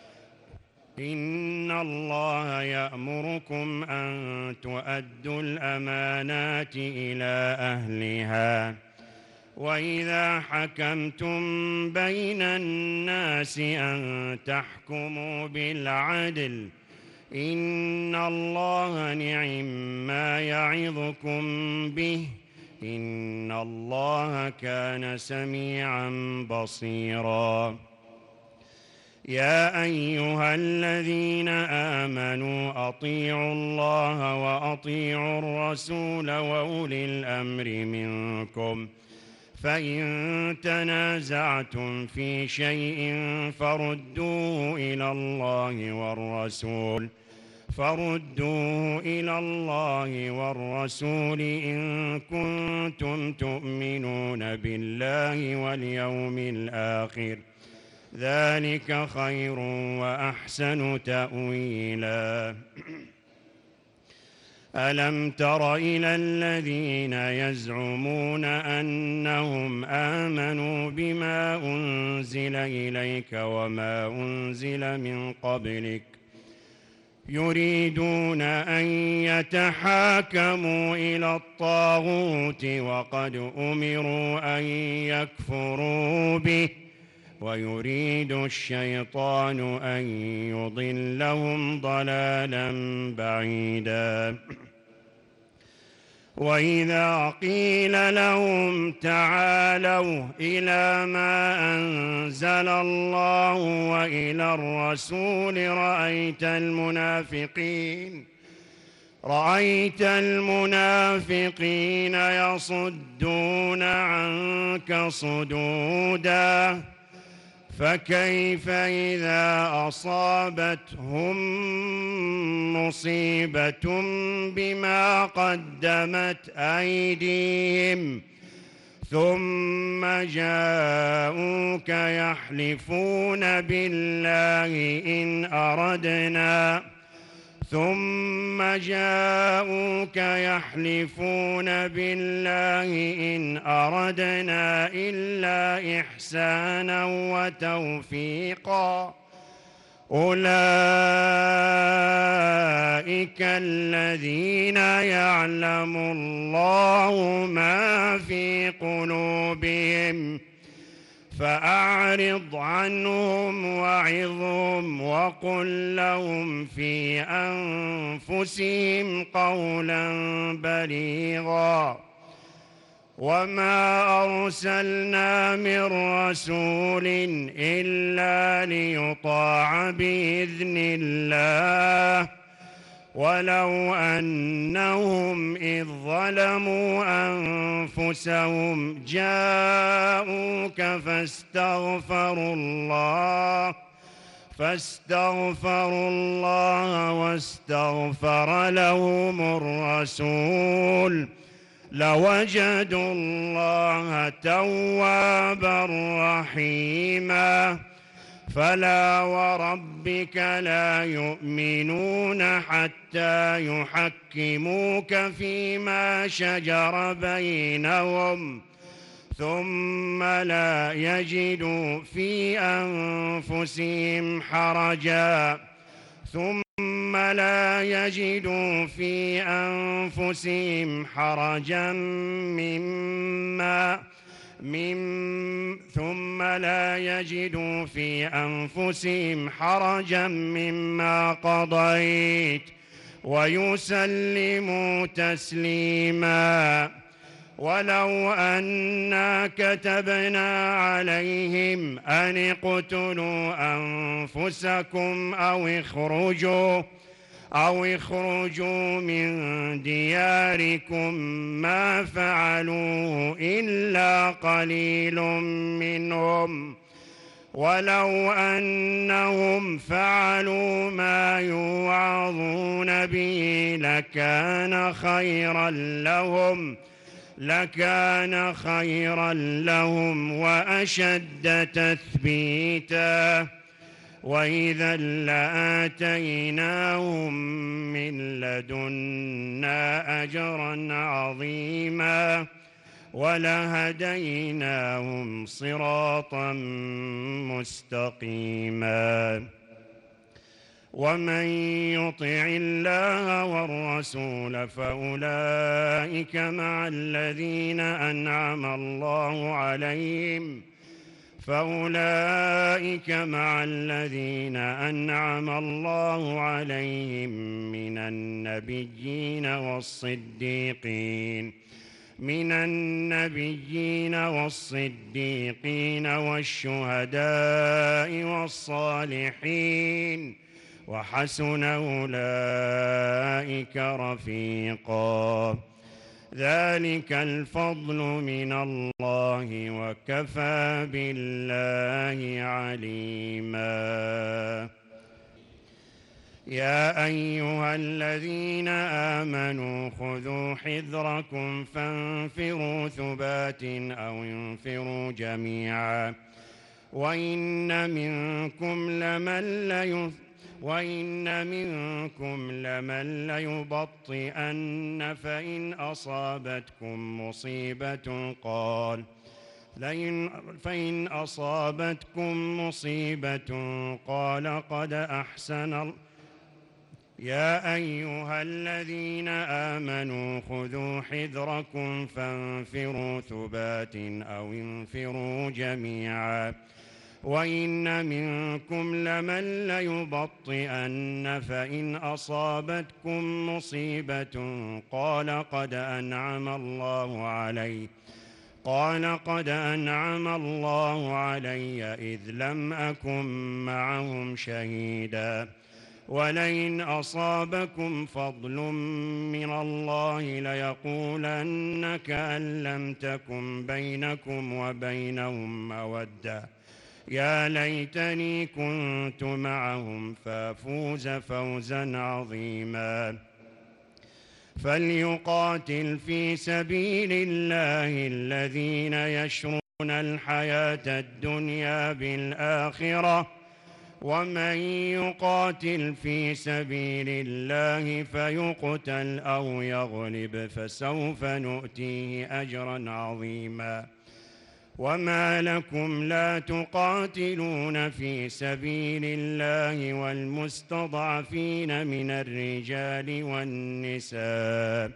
إن الله يأمركم أن تؤدوا الأمانات إلى أهلها وإذا حكمتم بين الناس أن تحكموا بالعدل إن الله نعم ما يعظكم به إن الله كان سميعا بصيرا يا أيها الذين آمنوا أطيعوا الله وأطيعوا الرسول وأولي الأمر منكم فإن تنازعتم في شيء فردوه إلى الله والرسول فردوه إلى الله والرسول إن كنتم تؤمنون بالله واليوم الآخر ذلك خير وأحسن تأويلا ألم تر إلى الذين يزعمون أنهم آمنوا بما أنزل إليك وما أنزل من قبلك يريدون أن يتحاكموا إلى الطاغوت وقد أمروا أن يكفروا به ويريد الشيطان أن يضلهم ضلالا بعيدا وإذا قيل لهم تعالوا إلى ما أنزل الله وإلى الرسول رأيت المنافقين رأيت المنافقين يصدون عنك صدودا فكيف إذا أصابتهم مصيبة بما قدمت أيديهم ثم جاءوك يحلفون بالله إن أردنا ثم جاءوك يحلفون بالله إن أردنا إلا إحسانا وتوفيقا أولئك الذين يعلم الله ما في قلوبهم فأعرض عنهم وعظهم وقل لهم في أنفسهم قولا بليغا وما أرسلنا من رسول إلا ليطاع بإذن الله ولو أنهم إذ ظلموا أنفسهم جاءوك فاستغفروا الله فاستغفروا الله واستغفر لهم الرسول لوجدوا الله توابا رحيما فلا وربك لا يؤمنون حتى يحكموك فيما شجر بينهم ثم لا يجدوا في أنفسهم حرجا ثم لا يجدوا في أنفسهم حرجا مما من ثم لا يجدوا في أنفسهم حرجا مما قضيت ويسلموا تسليما ولو أنا كتبنا عليهم أن اقتلوا أنفسكم أو اخرجوا أو اخرجوا من دياركم ما فعلوه إلا قليل منهم ولو أنهم فعلوا ما يوعظون به لكان خيرا لهم لكان خيرا لهم وأشد تثبيتا وإذا لآتيناهم من لدنا أجرا عظيما ولهديناهم صراطا مستقيما ومن يطع الله والرسول فأولئك مع الذين أنعم الله عليهم فأولئك مع الذين أنعم الله عليهم من النبيين والصديقين من النبيين والصديقين والشهداء والصالحين وحسن أولئك رفيقا ذلك الفضل من الله وكفى بالله عليما يا أيها الذين آمنوا خذوا حذركم فانفروا ثبات أو انفروا جميعا وإن منكم لمن ليث وإن منكم لمن ليبطئن فإن أصابتكم مصيبة قال لئن فإن أصابتكم مصيبة قال قد أحسن يا أيها الذين آمنوا خذوا حذركم فانفروا ثبات أو انفروا جميعا وإن منكم لمن ليبطئن فإن أصابتكم مصيبة قال قد أنعم الله علي قال قد أنعم الله علي إذ لم أكن معهم شهيدا ولئن أصابكم فضل من الله ليقولن كأن لم تكن بينكم وبينهم مودة يا ليتني كنت معهم فافوز فوزا عظيما فليقاتل في سبيل الله الذين يشرون الحياة الدنيا بالآخرة ومن يقاتل في سبيل الله فيقتل أو يغلب فسوف نؤتيه أجرا عظيما وما لكم لا تقاتلون في سبيل الله والمستضعفين من الرجال والنساء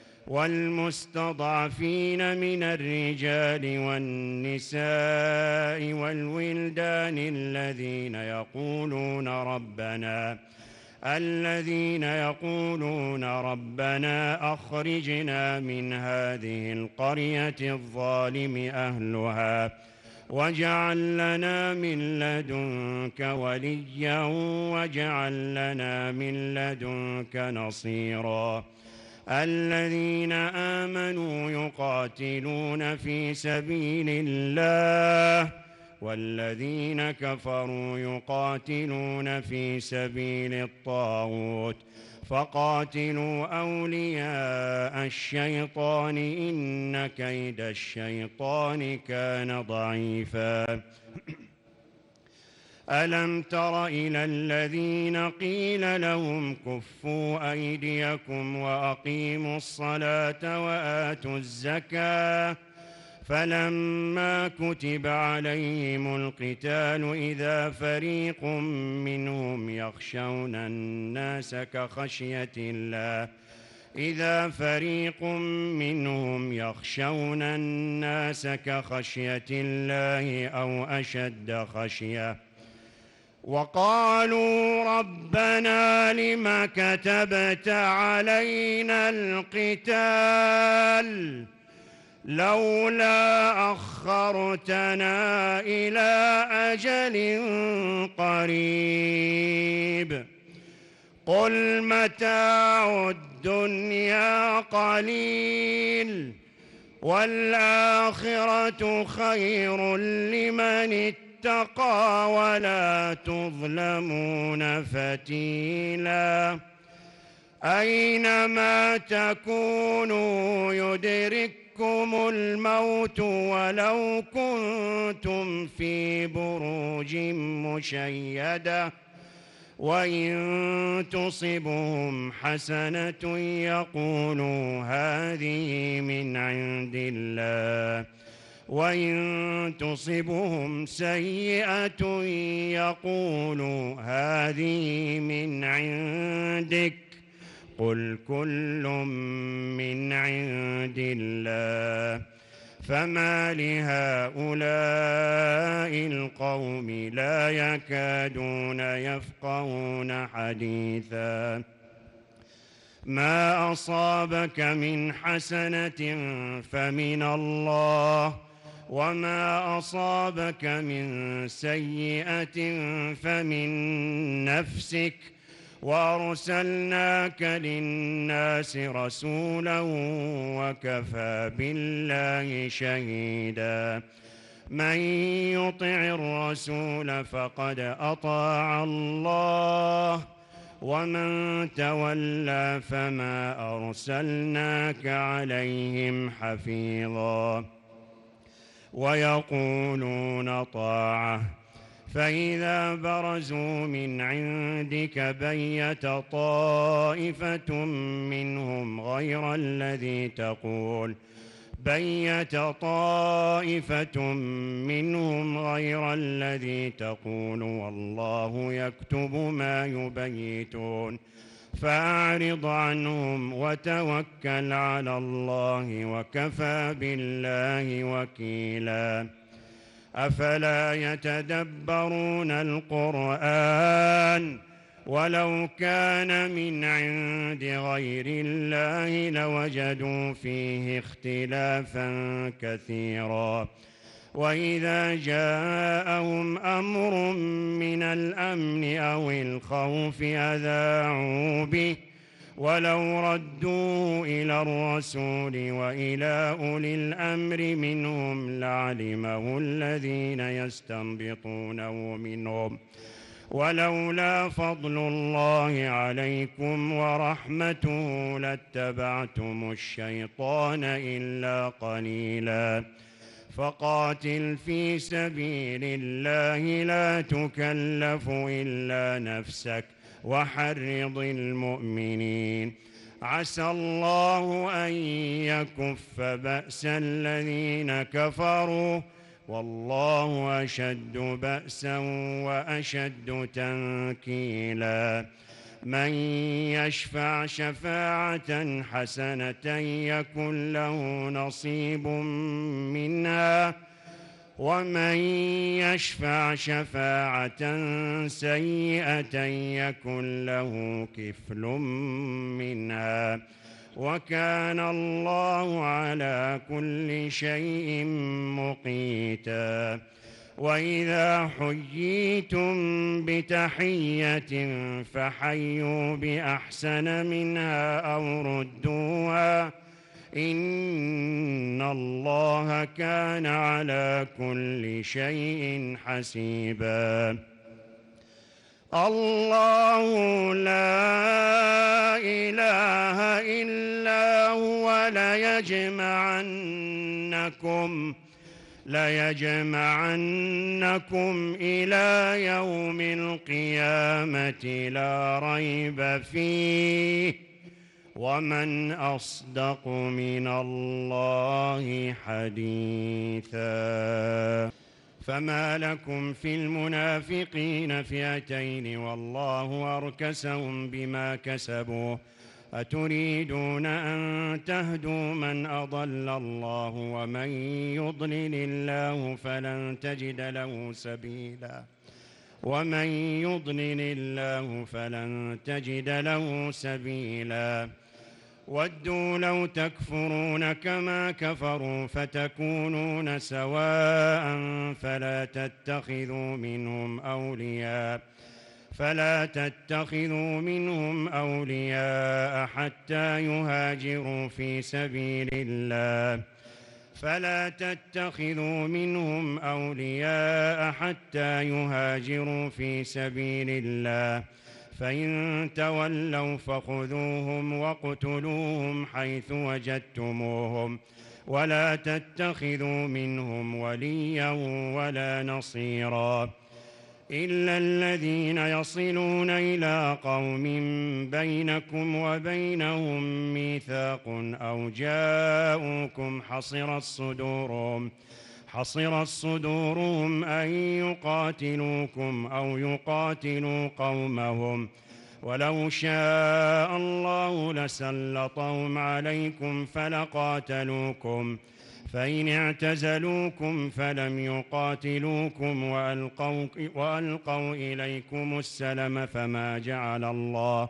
والمستضعفين من الرجال والنساء والولدان الذين يقولون ربنا الذين يقولون ربنا أخرجنا من هذه القرية الظالم أهلها واجعل لنا من لدنك وليا واجعل لنا من لدنك نصيرا الذين آمنوا يقاتلون في سبيل الله والذين كفروا يقاتلون في سبيل الطاغوت فقاتلوا أولياء الشيطان إن كيد الشيطان كان ضعيفا ألم تر إلى الذين قيل لهم كفوا أيديكم وأقيموا الصلاة وآتوا الزكاة فلما كتب عليهم القتال إذا فريق منهم يخشون الناس كخشية الله إذا فريق منهم يخشون الناس كخشية الله أو أشد خشية وقالوا ربنا لم كتبت علينا القتال لولا أخرتنا إلى أجل قريب قل متاع الدنيا قليل والآخرة خير لمن اتقى ولا تظلمون فتيلا أينما تكونوا يدرككم الموت ولو كنتم في بروج مشيدة وإن تصبهم حسنة يقولوا هذه من عند الله وإن تصبهم سيئة يقولوا هذه من عندك قل كل من عند الله فما لهؤلاء القوم لا يكادون يفقهون حديثا ما أصابك من حسنة فمن الله وما أصابك من سيئة فمن نفسك وأرسلناك للناس رسولا وكفى بالله شهيدا من يطع الرسول فقد أطاع الله ومن تولى فما أرسلناك عليهم حفيظا ويقولون طاعة فإذا برزوا من عندك بيت طائفة منهم غير الذي تقول بيت طائفة منهم غير الذي تقول والله يكتب ما يبيتون فأعرض عنهم وتوكل على الله وكفى بالله وكيلا أفلا يتدبرون القرآن ولو كان من عند غير الله لوجدوا فيه اختلافا كثيرا وإذا جاءهم أمر من الأمن أو الخوف أذاعوا به ولو ردوا إلى الرسول وإلى أولي الأمر منهم لعلمه الذين يستنبطونه منهم ولولا فضل الله عليكم ورحمته لاتبعتم الشيطان إلا قليلا فقاتل في سبيل الله لا تكلف إلا نفسك وحرض المؤمنين عسى الله أن يكف بأس الذين كفروا والله أشد بأسا وأشد تنكيلا من يشفع شفاعة حسنة يكن له نصيب منها ومن يشفع شفاعة سيئة يكن له كفل منها وكان الله على كل شيء مقيتا وإذا حييتم بتحية فحيوا بأحسن منها أو ردوها إن الله كان على كل شيء حسيبا الله لا إله إلا هو ليجمعنكم ليجمعنكم إلى يوم القيامة لا ريب فيه ومن أصدق من الله حديثا فما لكم في المنافقين فئتين والله أركسهم بما كسبوا أتريدون أن تهدوا من أضل الله ومن يضلل الله فلن تجد له سبيلا ومن يضلل الله فلن تجد له سبيلا ودوا لو تكفرون كما كفروا فتكونون سواء فلا تتخذوا منهم أولياء فلا تتخذوا منهم أولياء حتى يهاجروا في سبيل الله فلا تتخذوا منهم أولياء حتى يهاجروا في سبيل الله فإن تولوا فخذوهم واقتلوهم حيث وجدتموهم ولا تتخذوا منهم وليا ولا نصيرا إلا الذين يصلون إلى قوم بينكم وبينهم ميثاق أو جاءوكم حصرت صدورهم حصرت صدورهم أن يقاتلوكم أو يقاتلوا قومهم ولو شاء الله لسلطهم عليكم فلقاتلوكم فإن اعتزلوكم فلم يقاتلوكم وألقوا, وألقوا إليكم السلم فما جعل الله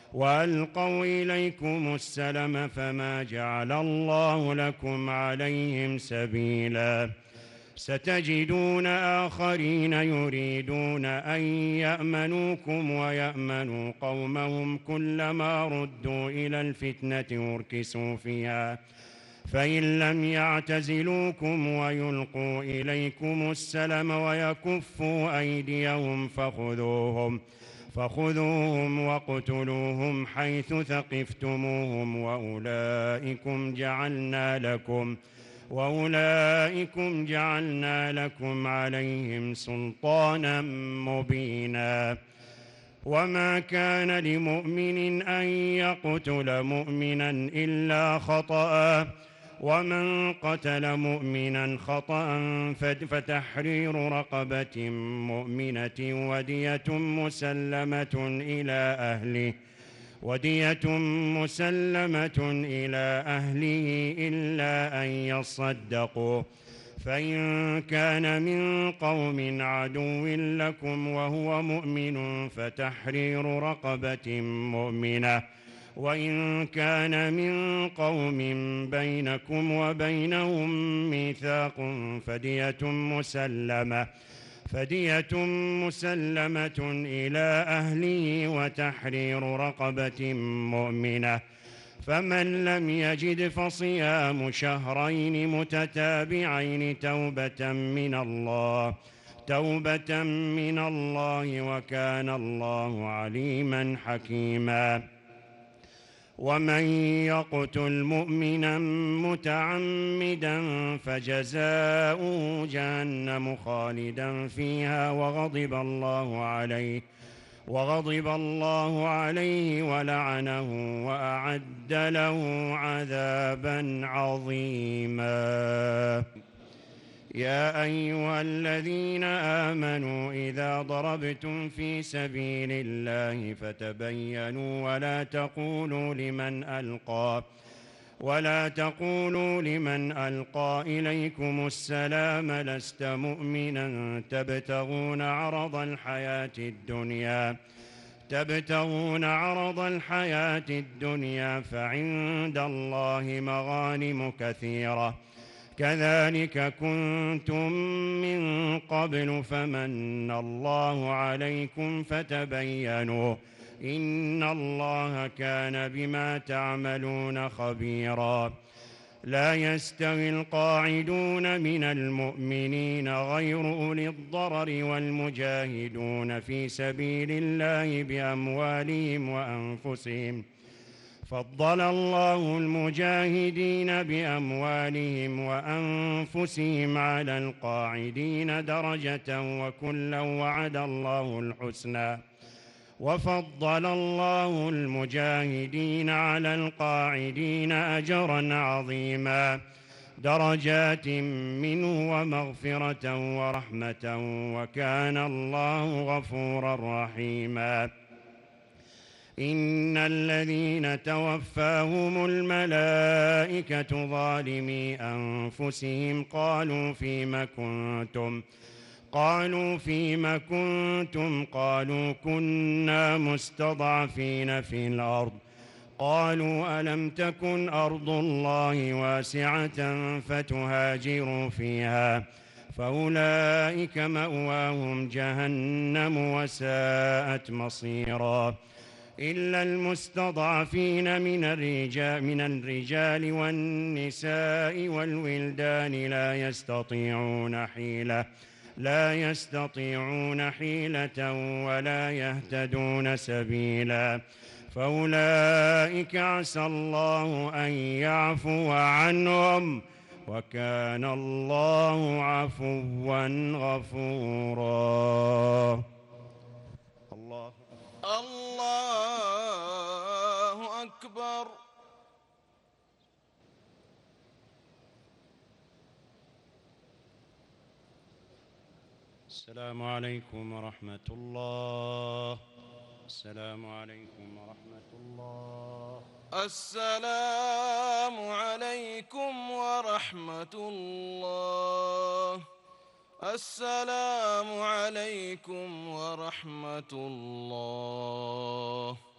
وألقوا إليكم السلم فما جعل الله لكم عليهم سبيلا ستجدون آخرين يريدون أن يأمنوكم ويأمنوا قومهم كلما ردوا إلى الفتنة أركسوا فيها فإن لم يعتزلوكم ويلقوا إليكم السلم ويكفوا أيديهم فخذوهم فخذوهم واقتلوهم حيث ثقفتموهم وأولئكم جعلنا لكم وأولئكم جعلنا لكم عليهم سلطانا مبينا وما كان لمؤمن أن يقتل مؤمنا إلا خطأ ومن قتل مؤمنا خطأ فتحرير رقبة مؤمنة ودية مسلمة إلى أهله ودية مسلمة إلى أهله إلا أن يصدقوا فإن كان من قوم عدو لكم وهو مؤمن فتحرير رقبة مؤمنة، وإن كان من قوم بينكم وبينهم ميثاق فدية مسلمة فدية مسلمة إلى أهله وتحرير رقبة مؤمنة، فمن لم يجد فصيام شهرين متتابعين توبة من الله توبة من الله وكان الله عليما حكيما. ومن يقتل مؤمنا متعمدا فجزاؤه جهنم خالدا فيها وغضب الله عليه وغضب الله عليه ولعنه وأعد له عذابا عظيما. يا أيها الذين آمنوا إذا ضربتم في سبيل الله فتبينوا ولا تقولوا لمن ألقى ولا تقولوا لمن ألقى إليكم السلام لست مؤمنا تبتغون عرض الحياة الدنيا تبتغون عرض الحياة الدنيا فعند الله مغانم كثيرة كذلك كنتم من قبل فمن الله عليكم فتبينوا إن الله كان بما تعملون خبيرا. لا يستوي القاعدون من المؤمنين غير أولي الضرر والمجاهدون في سبيل الله بأموالهم وأنفسهم فضل الله المجاهدين بأموالهم وأنفسهم على القاعدين درجة وكلا وعد الله الحسنى وفضل الله المجاهدين على القاعدين أجرا عظيما درجات منه ومغفرة ورحمة وكان الله غفورا رحيما. إن الذين توفاهم الملائكة ظالمي أنفسهم قالوا فيم كنتم قالوا فيم كنتم قالوا كنا مستضعفين في الأرض قالوا ألم تكن أرض الله واسعة فتهاجروا فيها فأولئك مأواهم جهنم وساءت مصيرا إلا المستضعفين من الرجال من الرجال والنساء والولدان لا يستطيعون حيلة لا يستطيعون حيلة ولا يهتدون سبيلا فأولئك عسى الله أن يعفو عنهم وكان الله عفوا غفورا. الله الله أكبر. السلام عليكم ورحمة الله. السلام عليكم ورحمة الله. السلام عليكم ورحمة الله. السلام عليكم ورحمة الله.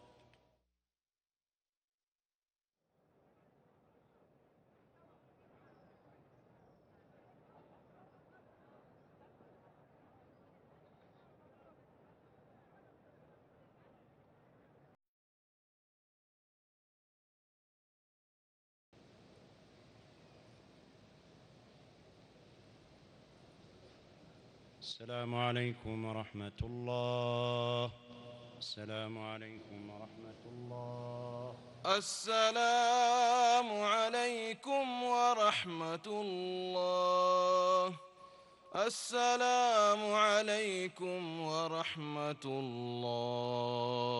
السلام عليكم ورحمة الله. السلام عليكم ورحمة الله. السلام عليكم ورحمة الله. السلام عليكم ورحمة الله.